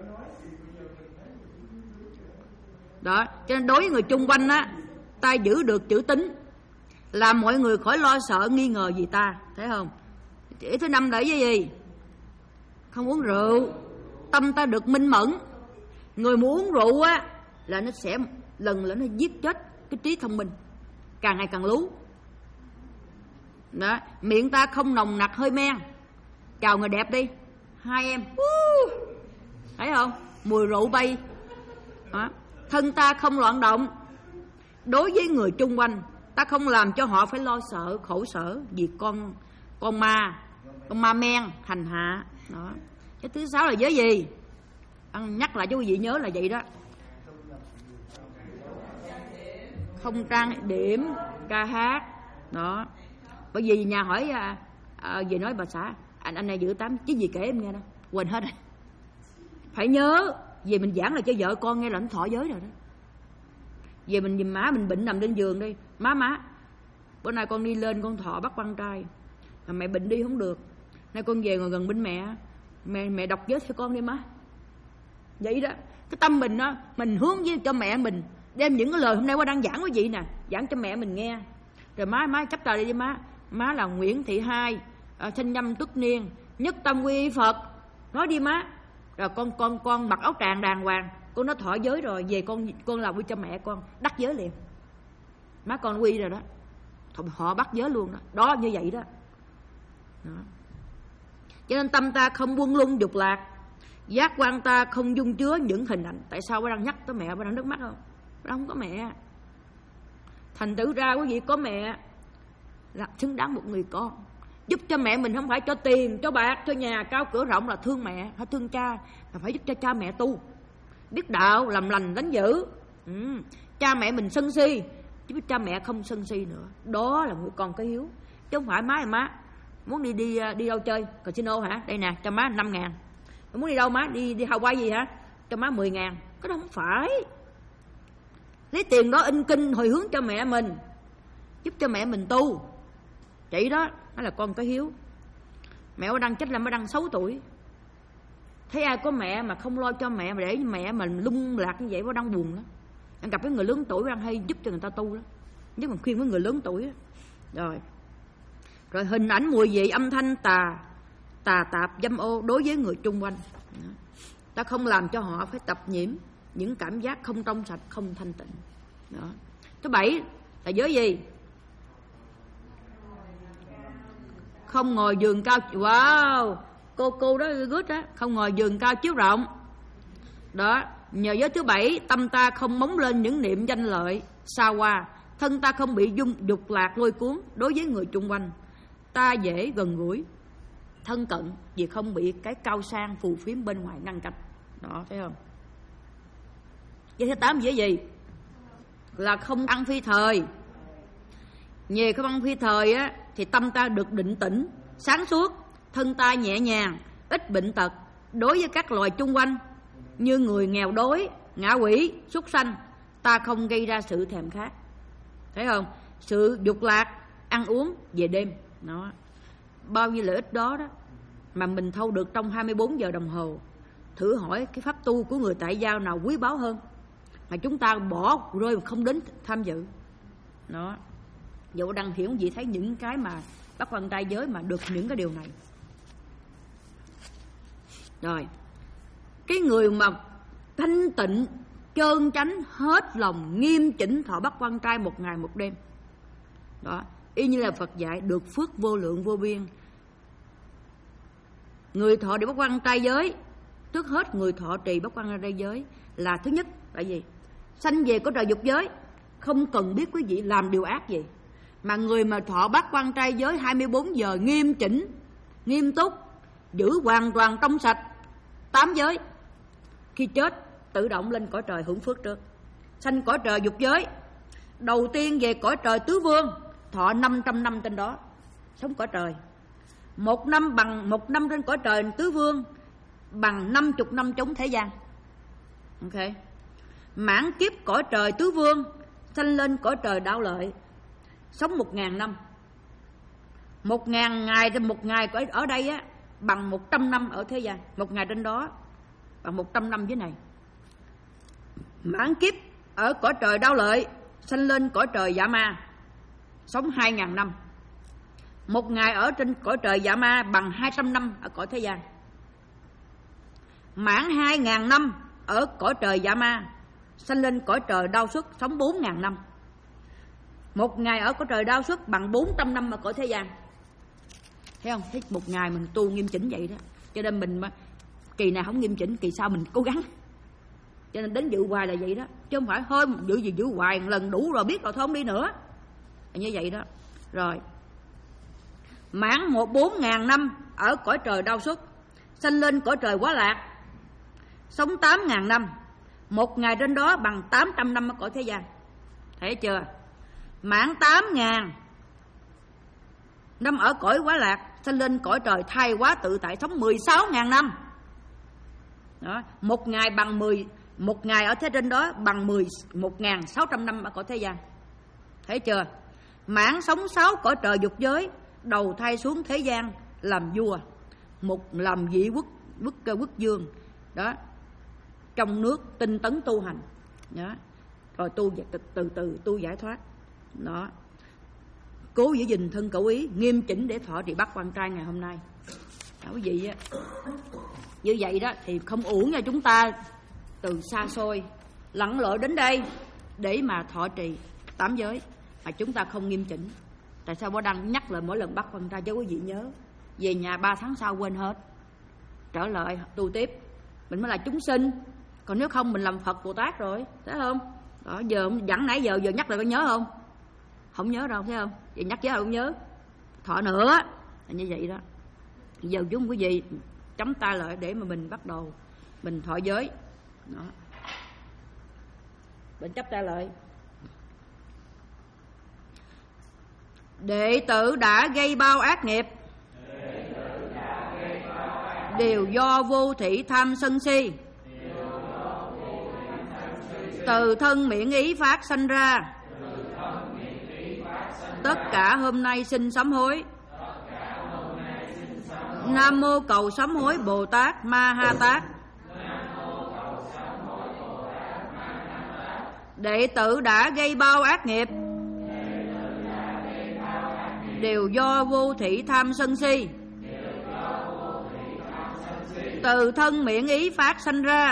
Đó. Cho nên đối với người chung quanh á, ta giữ được chữ tín, làm mọi người khỏi lo sợ nghi ngờ gì ta. Thấy không? Chữ thứ năm là cái gì? Không uống rượu. Tâm ta được minh mẫn. Người muốn uống rượu á là nó sẽ lần là nó giết chết cái trí thông minh, càng ngày càng lú. Đó. Miệng ta không nồng nặc hơi men. Chào người đẹp đi. Hai em. Thấy không? Mùi rượu bay. Đó. Thân ta không loạn động. Đối với người chung quanh, Ta không làm cho họ phải lo sợ khổ sở vì con con ma, con ma men hành hạ. Đó. Cái thứ sáu là giới gì? Ăn nhắc lại cho quý vị nhớ là vậy đó. Không trang điểm, ca hát. Đó. Bởi vì nhà hỏi à, à, về nói bà xã, anh anh này giữ tám chứ gì kể em nghe đó, quên hết rồi. Phải nhớ về mình giảng là cho vợ con nghe là nó thọ giới rồi đó. Về mình nhìn má mình bệnh nằm trên giường đi, má má bữa nay con đi lên con thọ bắt quan trai mà mẹ bệnh đi không được, nay con về ngồi gần bên mẹ, mẹ mẹ đọc giới cho con đi má. Vậy đó, cái tâm mình đó, mình hướng với cho mẹ mình, đem những cái lời hôm nay qua đang giảng quý vị nè, giảng cho mẹ mình nghe. Rồi má má chấp tay đi với má. Má là Nguyễn Thị Hai, sinh năm Tuất Niên, nhất tâm quy Phật. Nói đi má. Rồi con con con mặc áo tràng đàng hoàng, con nó thọ giới rồi, về con con làm quy cho mẹ con, đắc giới liền. Má con quy rồi đó. Họ bắt giới luôn đó. Đó như vậy đó. Đó. Cho nên tâm ta không buông lung dục lạc, giác quan ta không dung chứa những hình ảnh. Tại sao bà đang nhắc tới mẹ, bà đang nước mắt không? Bà không có mẹ. Thành thử ra quý vị có mẹ là xứng đáng một người con. Giúp cho mẹ mình không phải cho tiền, cho bạc, cho nhà cao cửa rộng là thương mẹ, hay thương cha, là phải giúp cho cha mẹ tu, biết đạo, làm lành, đánh dữ. Ừ. Cha mẹ mình sân si, chứ cha mẹ không sân si nữa. Đó là người con có hiếu. Chứ không phải má là má muốn đi đi đi đâu chơi casino hả? Đây nè, cho má năm ngàn. Muốn đi đâu má? Đi đi Hawaii gì hả? Cho má mười ngàn. Cái đó không phải. Lấy tiền đó in kinh hồi hướng cho mẹ mình, giúp cho mẹ mình tu. Vậy đó, đó là con có hiếu. Mẹ bà Đăng chết là bà Đăng sáu tuổi. Thấy ai có mẹ mà không lo cho mẹ, mà để mẹ mình lung lạc như vậy, bà Đăng buồn lắm. Anh gặp với người lớn tuổi, bà Đăng hay giúp cho người ta tu đó. Nhất là khuyên với người lớn tuổi đó. Rồi Rồi hình ảnh mùi vị âm thanh tà Tà tạp dâm ô đối với người chung quanh. Đó. Ta không làm cho họ phải tập nhiễm những cảm giác không trong sạch, không thanh tịnh. Đó. Thứ bảy là giới gì? Không ngồi giường cao. Wow, cô cô đó good đó. Không ngồi giường cao chiếu rộng. Đó. Nhờ giới thứ bảy, tâm ta không móng lên những niệm danh lợi xa hoa, thân ta không bị dung dục lạc lôi cuốn đối với người chung quanh. Ta dễ gần gũi, thân cận vì không bị cái cao sang phù phiếm bên ngoài ngăn cách. Đó, thấy không? Giới thứ tám giới gì? Là không ăn phi thời. Nhờ không ăn phi thời á, thì tâm ta được định tĩnh, sáng suốt, thân ta nhẹ nhàng, ít bệnh tật đối với các loài chung quanh như người nghèo đói, ngạ quỷ, súc sanh. Ta không gây ra sự thèm khát. Thấy không? Sự dục lạc, ăn uống về đêm. Đó. Bao nhiêu lợi ích đó đó mà mình thâu được trong hai mươi bốn giờ đồng hồ. Thử hỏi cái pháp tu của người tại gia nào quý báu hơn mà chúng ta bỏ rơi mà không đến tham dự. Đó. Dẫu Đăng hiểu gì thấy những cái mà bắt quan trai giới mà được những cái điều này. Rồi. Cái người mà thanh tịnh, trơn chánh, hết lòng, nghiêm chỉnh thọ bắt quan trai một ngày một đêm. Đó. Y như là Phật dạy, được phước vô lượng vô biên. Người thọ để bắt quan trai giới, trước hết người thọ trì bắt quan trai giới là thứ nhất là gì? Sanh về có trời dục giới, không cần biết quý vị làm điều ác gì. Mà người mà thọ bắt quan trai giới hai mươi bốn giờ nghiêm chỉnh, nghiêm túc, giữ hoàn toàn trong sạch tám giới, khi chết tự động lên cõi trời hưởng phước trước. Sanh cõi trời dục giới, đầu tiên về cõi trời tứ vương, thọ năm trăm năm trên đó, sống cõi trời. Một năm bằng một năm trên cõi trời tứ vương bằng năm chục năm chống thế gian. Ok. Mãn kiếp cõi trời tứ vương, sanh lên cõi trời đạo lợi, sống một ngàn năm. Một ngàn ngày trên một ngày ở đây á bằng một trăm năm ở thế gian. Một ngày trên đó bằng một trăm năm dưới này. Mãn kiếp ở cõi trời đạo lợi, sanh lên cõi trời dạ ma, sống hai ngàn năm. Một ngày ở trên cõi trời dạ ma bằng hai trăm năm ở cõi thế gian. Mãn hai ngàn năm ở cõi trời dạ ma, sanh lên cõi trời đau xuất, sống bốn ngàn năm. Một ngày ở cõi trời đau xuất bằng bốn trăm năm ở cõi thế gian. Thấy không? Thấy một ngày mình tu nghiêm chỉnh vậy đó. Cho nên mình mà kỳ nào không nghiêm chỉnh, kỳ sau mình cố gắng. Cho nên đến dự hoài là vậy đó. Chứ không phải thôi dự gì dự hoài lần đủ rồi biết rồi thôi không đi nữa. như vậy đó. Rồi mãn một bốn ngàn năm ở cõi trời đau xuất, sanh lên cõi trời Quá Lạc, sống tám ngàn năm, một ngày trên đó bằng tám trăm năm ở cõi thế gian. Thấy chưa? Mãn tám ngàn năm ở cõi Quá Lạc, sanh lên cõi trời Thay Hóa Tự Tại, sống mười sáu ngàn năm. Đó, một ngày bằng mười, một ngày ở thế trên đó bằng mười một ngàn sáu trăm năm ở cõi thế gian. Thấy chưa? Mãn sống sáu cõi trời dục giới, đầu thai xuống thế gian làm vua, một làm vị quốc quốc quốc vương đó, trong nước tinh tấn tu hành đó, rồi tu từ từ, từ tu giải thoát đó. Cố giữ gìn thân cẩu ý, nghiêm chỉnh để thọ trì Bát Quan Trai ngày hôm nay. Đó, quý vị á, như vậy đó thì không uổng cho chúng ta từ xa xôi lặn lội đến đây để mà thọ trì tám giới mà chúng ta không nghiêm chỉnh. Tại sao Bảo Đăng nhắc lại mỗi lần Bát Quan Trai cho quý vị nhớ, về nhà ba tháng sau quên hết, trở lại tu tiếp, mình mới là chúng sinh. Còn nếu không mình làm Phật Bồ Tát rồi, thấy không? Đó, giờ dẫn nãy giờ giờ nhắc lại có nhớ không? Không nhớ đâu, thấy không? Vậy nhắc chứ không nhớ. Thọ nữa là như vậy đó. Giờ chúng quý vị chấm tay lại để mà mình bắt đầu mình thọ giới. Đó. Mình chắp tay lại. Đệ tử đã gây bao ác nghiệp, đều do vô thỉ tham sân si, từ thân miệng ý phát sanh ra. Tất cả hôm nay xin sám hối. Nam mô cầu sám hối Bồ Tát Ma Ha Tát. Đệ tử đã gây bao ác nghiệp, đều do vô thỉ tham sân si, từ thân miệng ý phát sanh ra.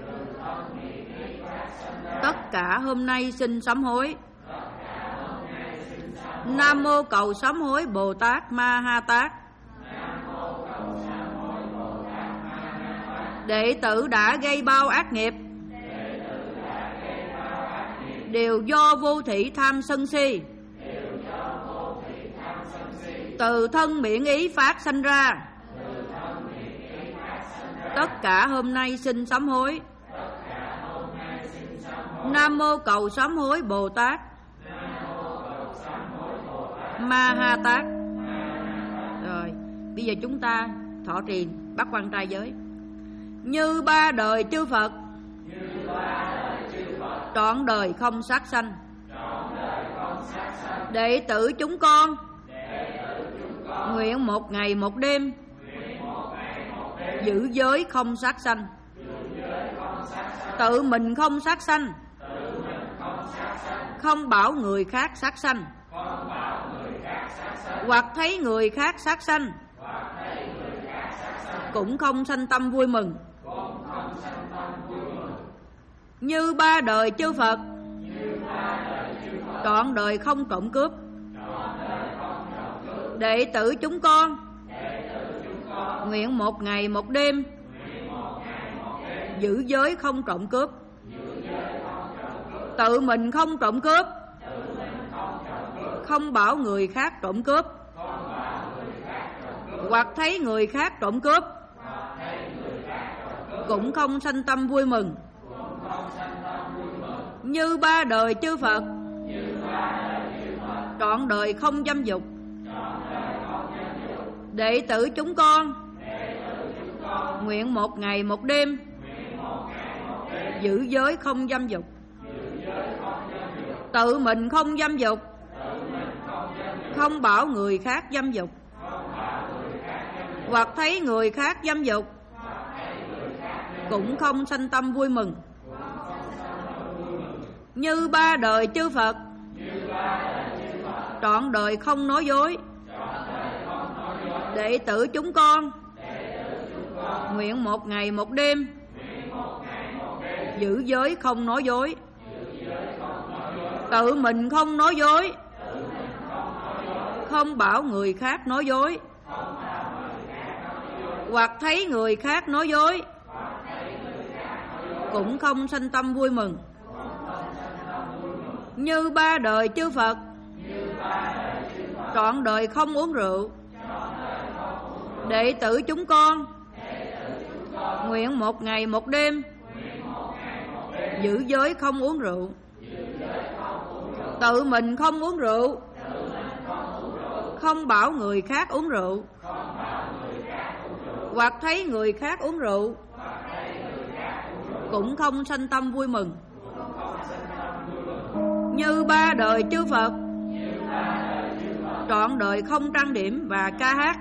Tất cả hôm nay xin sám hối. Nam mô cầu sám hối Bồ Tát Ma Ha Tát. Đệ tử đã gây bao ác nghiệp, đều do vô thỉ tham sân si, từ thân miệng ý phát sanh ra. Tất cả hôm nay xin sám hối. Nam mô cầu sám hối Bồ Tát Ma Ha Tát. Rồi, bây giờ chúng ta thọ trì Bát Quan Trai giới. Như ba đời chư Phật, trọn đời không sát sanh. Đệ tử chúng con, nguyện một ngày một đêm, giữ giới không sát sanh. Tự mình không sát sanh, không bảo người khác sát sanh. Hoặc thấy người khác sát sanh, cũng không sanh tâm vui mừng. Như ba đời chư Phật, trọn đời không trộm cướp. Đệ tử chúng con, nguyện một ngày một đêm, giữ giới không trộm cướp. Tự mình không trộm cướp, không bảo người khác trộm cướp. Hoặc thấy người khác trộm cướp, cũng không sanh tâm vui mừng. Như ba đời chư Phật, trọn đời không dâm dục. Đệ tử chúng con, nguyện một ngày một đêm, giữ giới không dâm dục. Tự mình không dâm dục, không bảo người khác dâm dục. Hoặc thấy người khác dâm dục, cũng không sanh tâm vui mừng. Như ba đời chư Phật, trọn đời không nói dối. Đệ tử chúng con, nguyện một ngày một đêm, giữ giới không nói dối. Tự mình không nói dối, không bảo người khác nói dối. Hoặc thấy người khác nói dối, cũng không sanh tâm vui mừng. Như ba đời chư Phật, trọn đời không uống rượu. Đệ tử chúng con nguyện một ngày một đêm giữ giới không uống rượu. Tự mình không uống rượu, không bảo người khác uống rượu. Hoặc thấy người khác uống rượu, cũng không sanh tâm vui mừng. Như ba đời chư Phật, trọn đời không trang điểm và ca hát.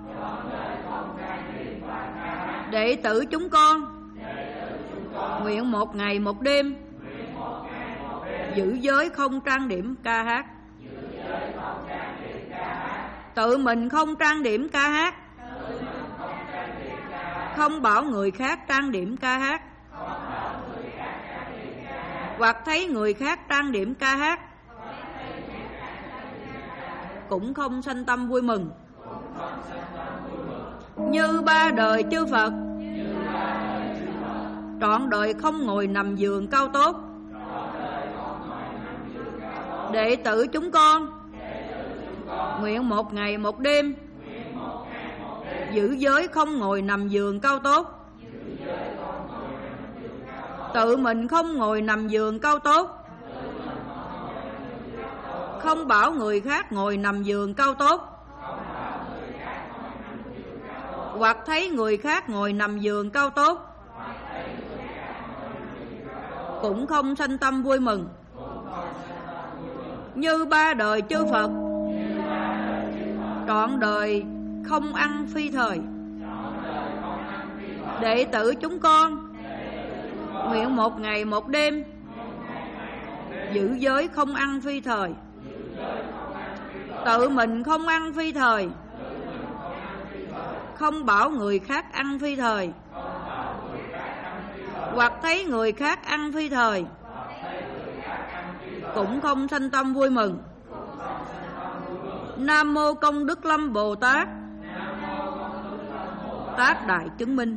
Đệ tử chúng con nguyện một ngày một đêm giữ giới không trang điểm ca hát. Tự mình không trang điểm ca hát, không bảo người khác trang điểm ca hát. Hoặc thấy người khác trang điểm ca hát, cũng không sanh tâm vui mừng. Như ba đời chư Phật, trọn đời không ngồi nằm giường cao tốt. Đệ tử chúng con nguyện một ngày một đêm giữ giới không ngồi nằm giường cao tốt. Tự mình không ngồi nằm giường cao tốt, không bảo người khác ngồi nằm giường cao tốt. Hoặc thấy người khác ngồi nằm giường cao tốt, cũng không sanh tâm vui mừng. Như ba đời chư Phật, trọn đời không ăn phi thời. Đệ tử chúng con nguyện một ngày một đêm giữ giới không ăn phi thời. Tự mình không ăn phi thời, không bảo người khác ăn phi thời. Hoặc thấy người khác ăn phi thời, cũng không sanh tâm vui mừng. Nam mô Công Đức Lâm Bồ Tát, tác đại chứng minh.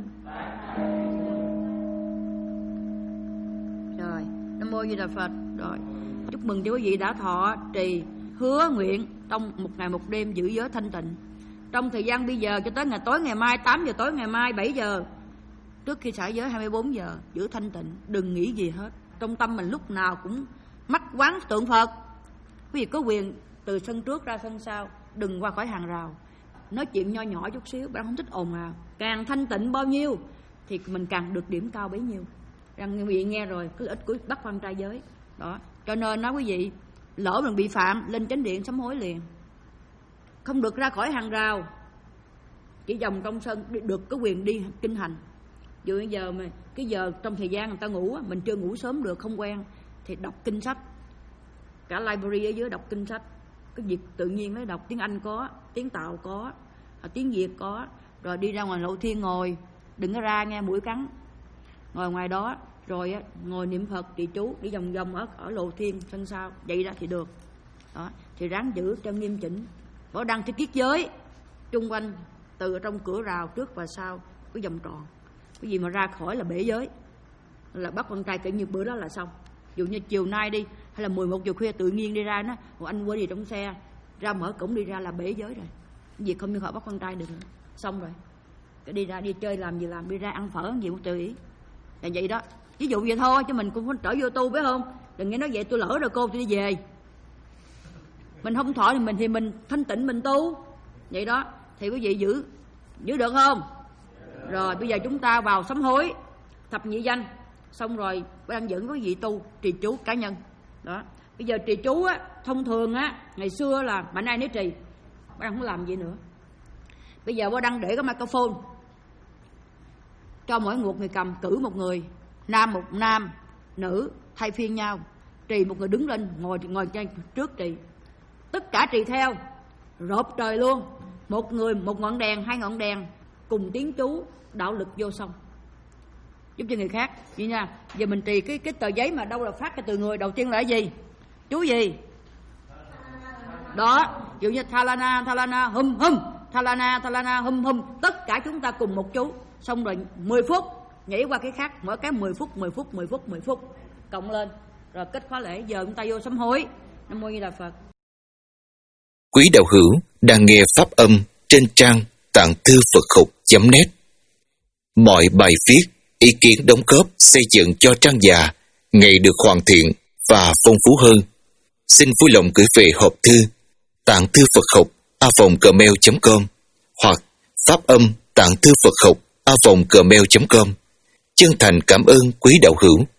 Rồi, Nam mô Di Đà Phật. Rồi, chúc mừng cho quý vị đã thọ trì hứa nguyện trong một ngày một đêm giữ giới thanh tịnh. Trong thời gian bây giờ cho tới ngày tối ngày mai, tám giờ tối ngày mai, bảy giờ, trước khi xả giới hai mươi bốn giờ, giữ thanh tịnh, đừng nghĩ gì hết. Trong tâm mình lúc nào cũng mắt quán tượng Phật. Quý vị có quyền từ sân trước ra sân sau, đừng qua khỏi hàng rào. Nói chuyện nho nhỏ chút xíu, bạn không thích ồn ào. Càng thanh tịnh bao nhiêu thì mình càng được điểm cao bấy nhiêu. Rằng quý vị nghe rồi, cái lợi ích của Bắc Văn trai giới. Đó, cho nên nói quý vị, lỡ mình bị phạm, lên chánh điện sám hối liền. Không được ra khỏi hàng rào, chỉ vòng trong sân được có quyền đi kinh hành. Dù bây giờ mà cái giờ trong thời gian người ta ngủ, mình chưa ngủ sớm được, không quen, thì đọc kinh sách. Cả library ở dưới đọc kinh sách. Cái việc tự nhiên mới đọc, tiếng Anh có, tiếng Tàu có, tiếng Việt có. Rồi đi ra ngoài lộ thiên ngồi, đừng có ra nghe mũi cắn. Ngồi ngoài đó, rồi ngồi niệm Phật, trì chú, đi vòng vòng ở, ở lộ thiên sân sau. Vậy đó thì được. Đó, thì ráng giữ cho nghiêm chỉnh. Bỏ đăng cái kiết giới chung quanh, từ trong cửa rào trước và sau cái vòng tròn. Cái gì mà ra khỏi là bể giới, là bắt con trai kể như bữa đó là xong. Dù như chiều nay đi, hay là mười một giờ khuya tự nhiên đi ra nó, anh quên gì trong xe, ra mở cổng đi ra là bể giới rồi. Việc không như họ bắt con trai được nữa. Xong rồi, cái đi ra đi chơi làm gì làm, đi ra ăn phở gì cũng tùy ý. Là vậy đó. Ví dụ vậy thôi, chứ mình cũng phải trở vô tu, biết không? Đừng nghe nói vậy tôi lỡ rồi cô tôi đi về. Mình không thọ thì mình thì mình thanh tịnh mình tu. Vậy đó, thì quý vị giữ giữ được không? Rồi bây giờ chúng ta vào sám hối thập nhị danh. Xong rồi đang dẫn quý vị tu trì chú cá nhân. Đó. Bây giờ trì chú á, thông thường á, ngày xưa là mà nay nếu trì, bạn không làm gì nữa. Bây giờ bác đang để cái microphone cho mỗi một người cầm, cử một người, nam một nam, nữ thay phiên nhau. Trì một người đứng lên ngồi ngồi trước trì. Tất cả trì theo, rộp trời luôn. Một người một ngọn đèn, hai ngọn đèn cùng tiếng chú đạo lực vô song, giúp cho người khác. Vậy nha. Giờ mình trì cái cái tờ giấy mà đâu là phát cái từ người đầu tiên là cái gì? Chú gì? Đó, ví dụ như Thalana Thalana hum hum, Thalana Thalana hum hum, tất cả chúng ta cùng một chú. Xong rồi mười phút nhảy qua cái khác, mỗi cái mười phút, mười phút, mười phút, mười phút cộng lên. Rồi kết khóa lễ, giờ chúng ta vô sám hối. Nam mô Di Đà Phật. quý đạo hữu đang nghe pháp âm trên trang tạng thư Phật học chấm net. Mọi bài viết, ý kiến đóng góp xây dựng cho trang già ngày được hoàn thiện và phong phú hơn. Xin vui lòng gửi về hộp thư tạng thư Phật học a vòng gmail chấm com hoặc pháp âm tạng thư Phật học a vòng gmail chấm com. Chân thành cảm ơn quý đạo hữu.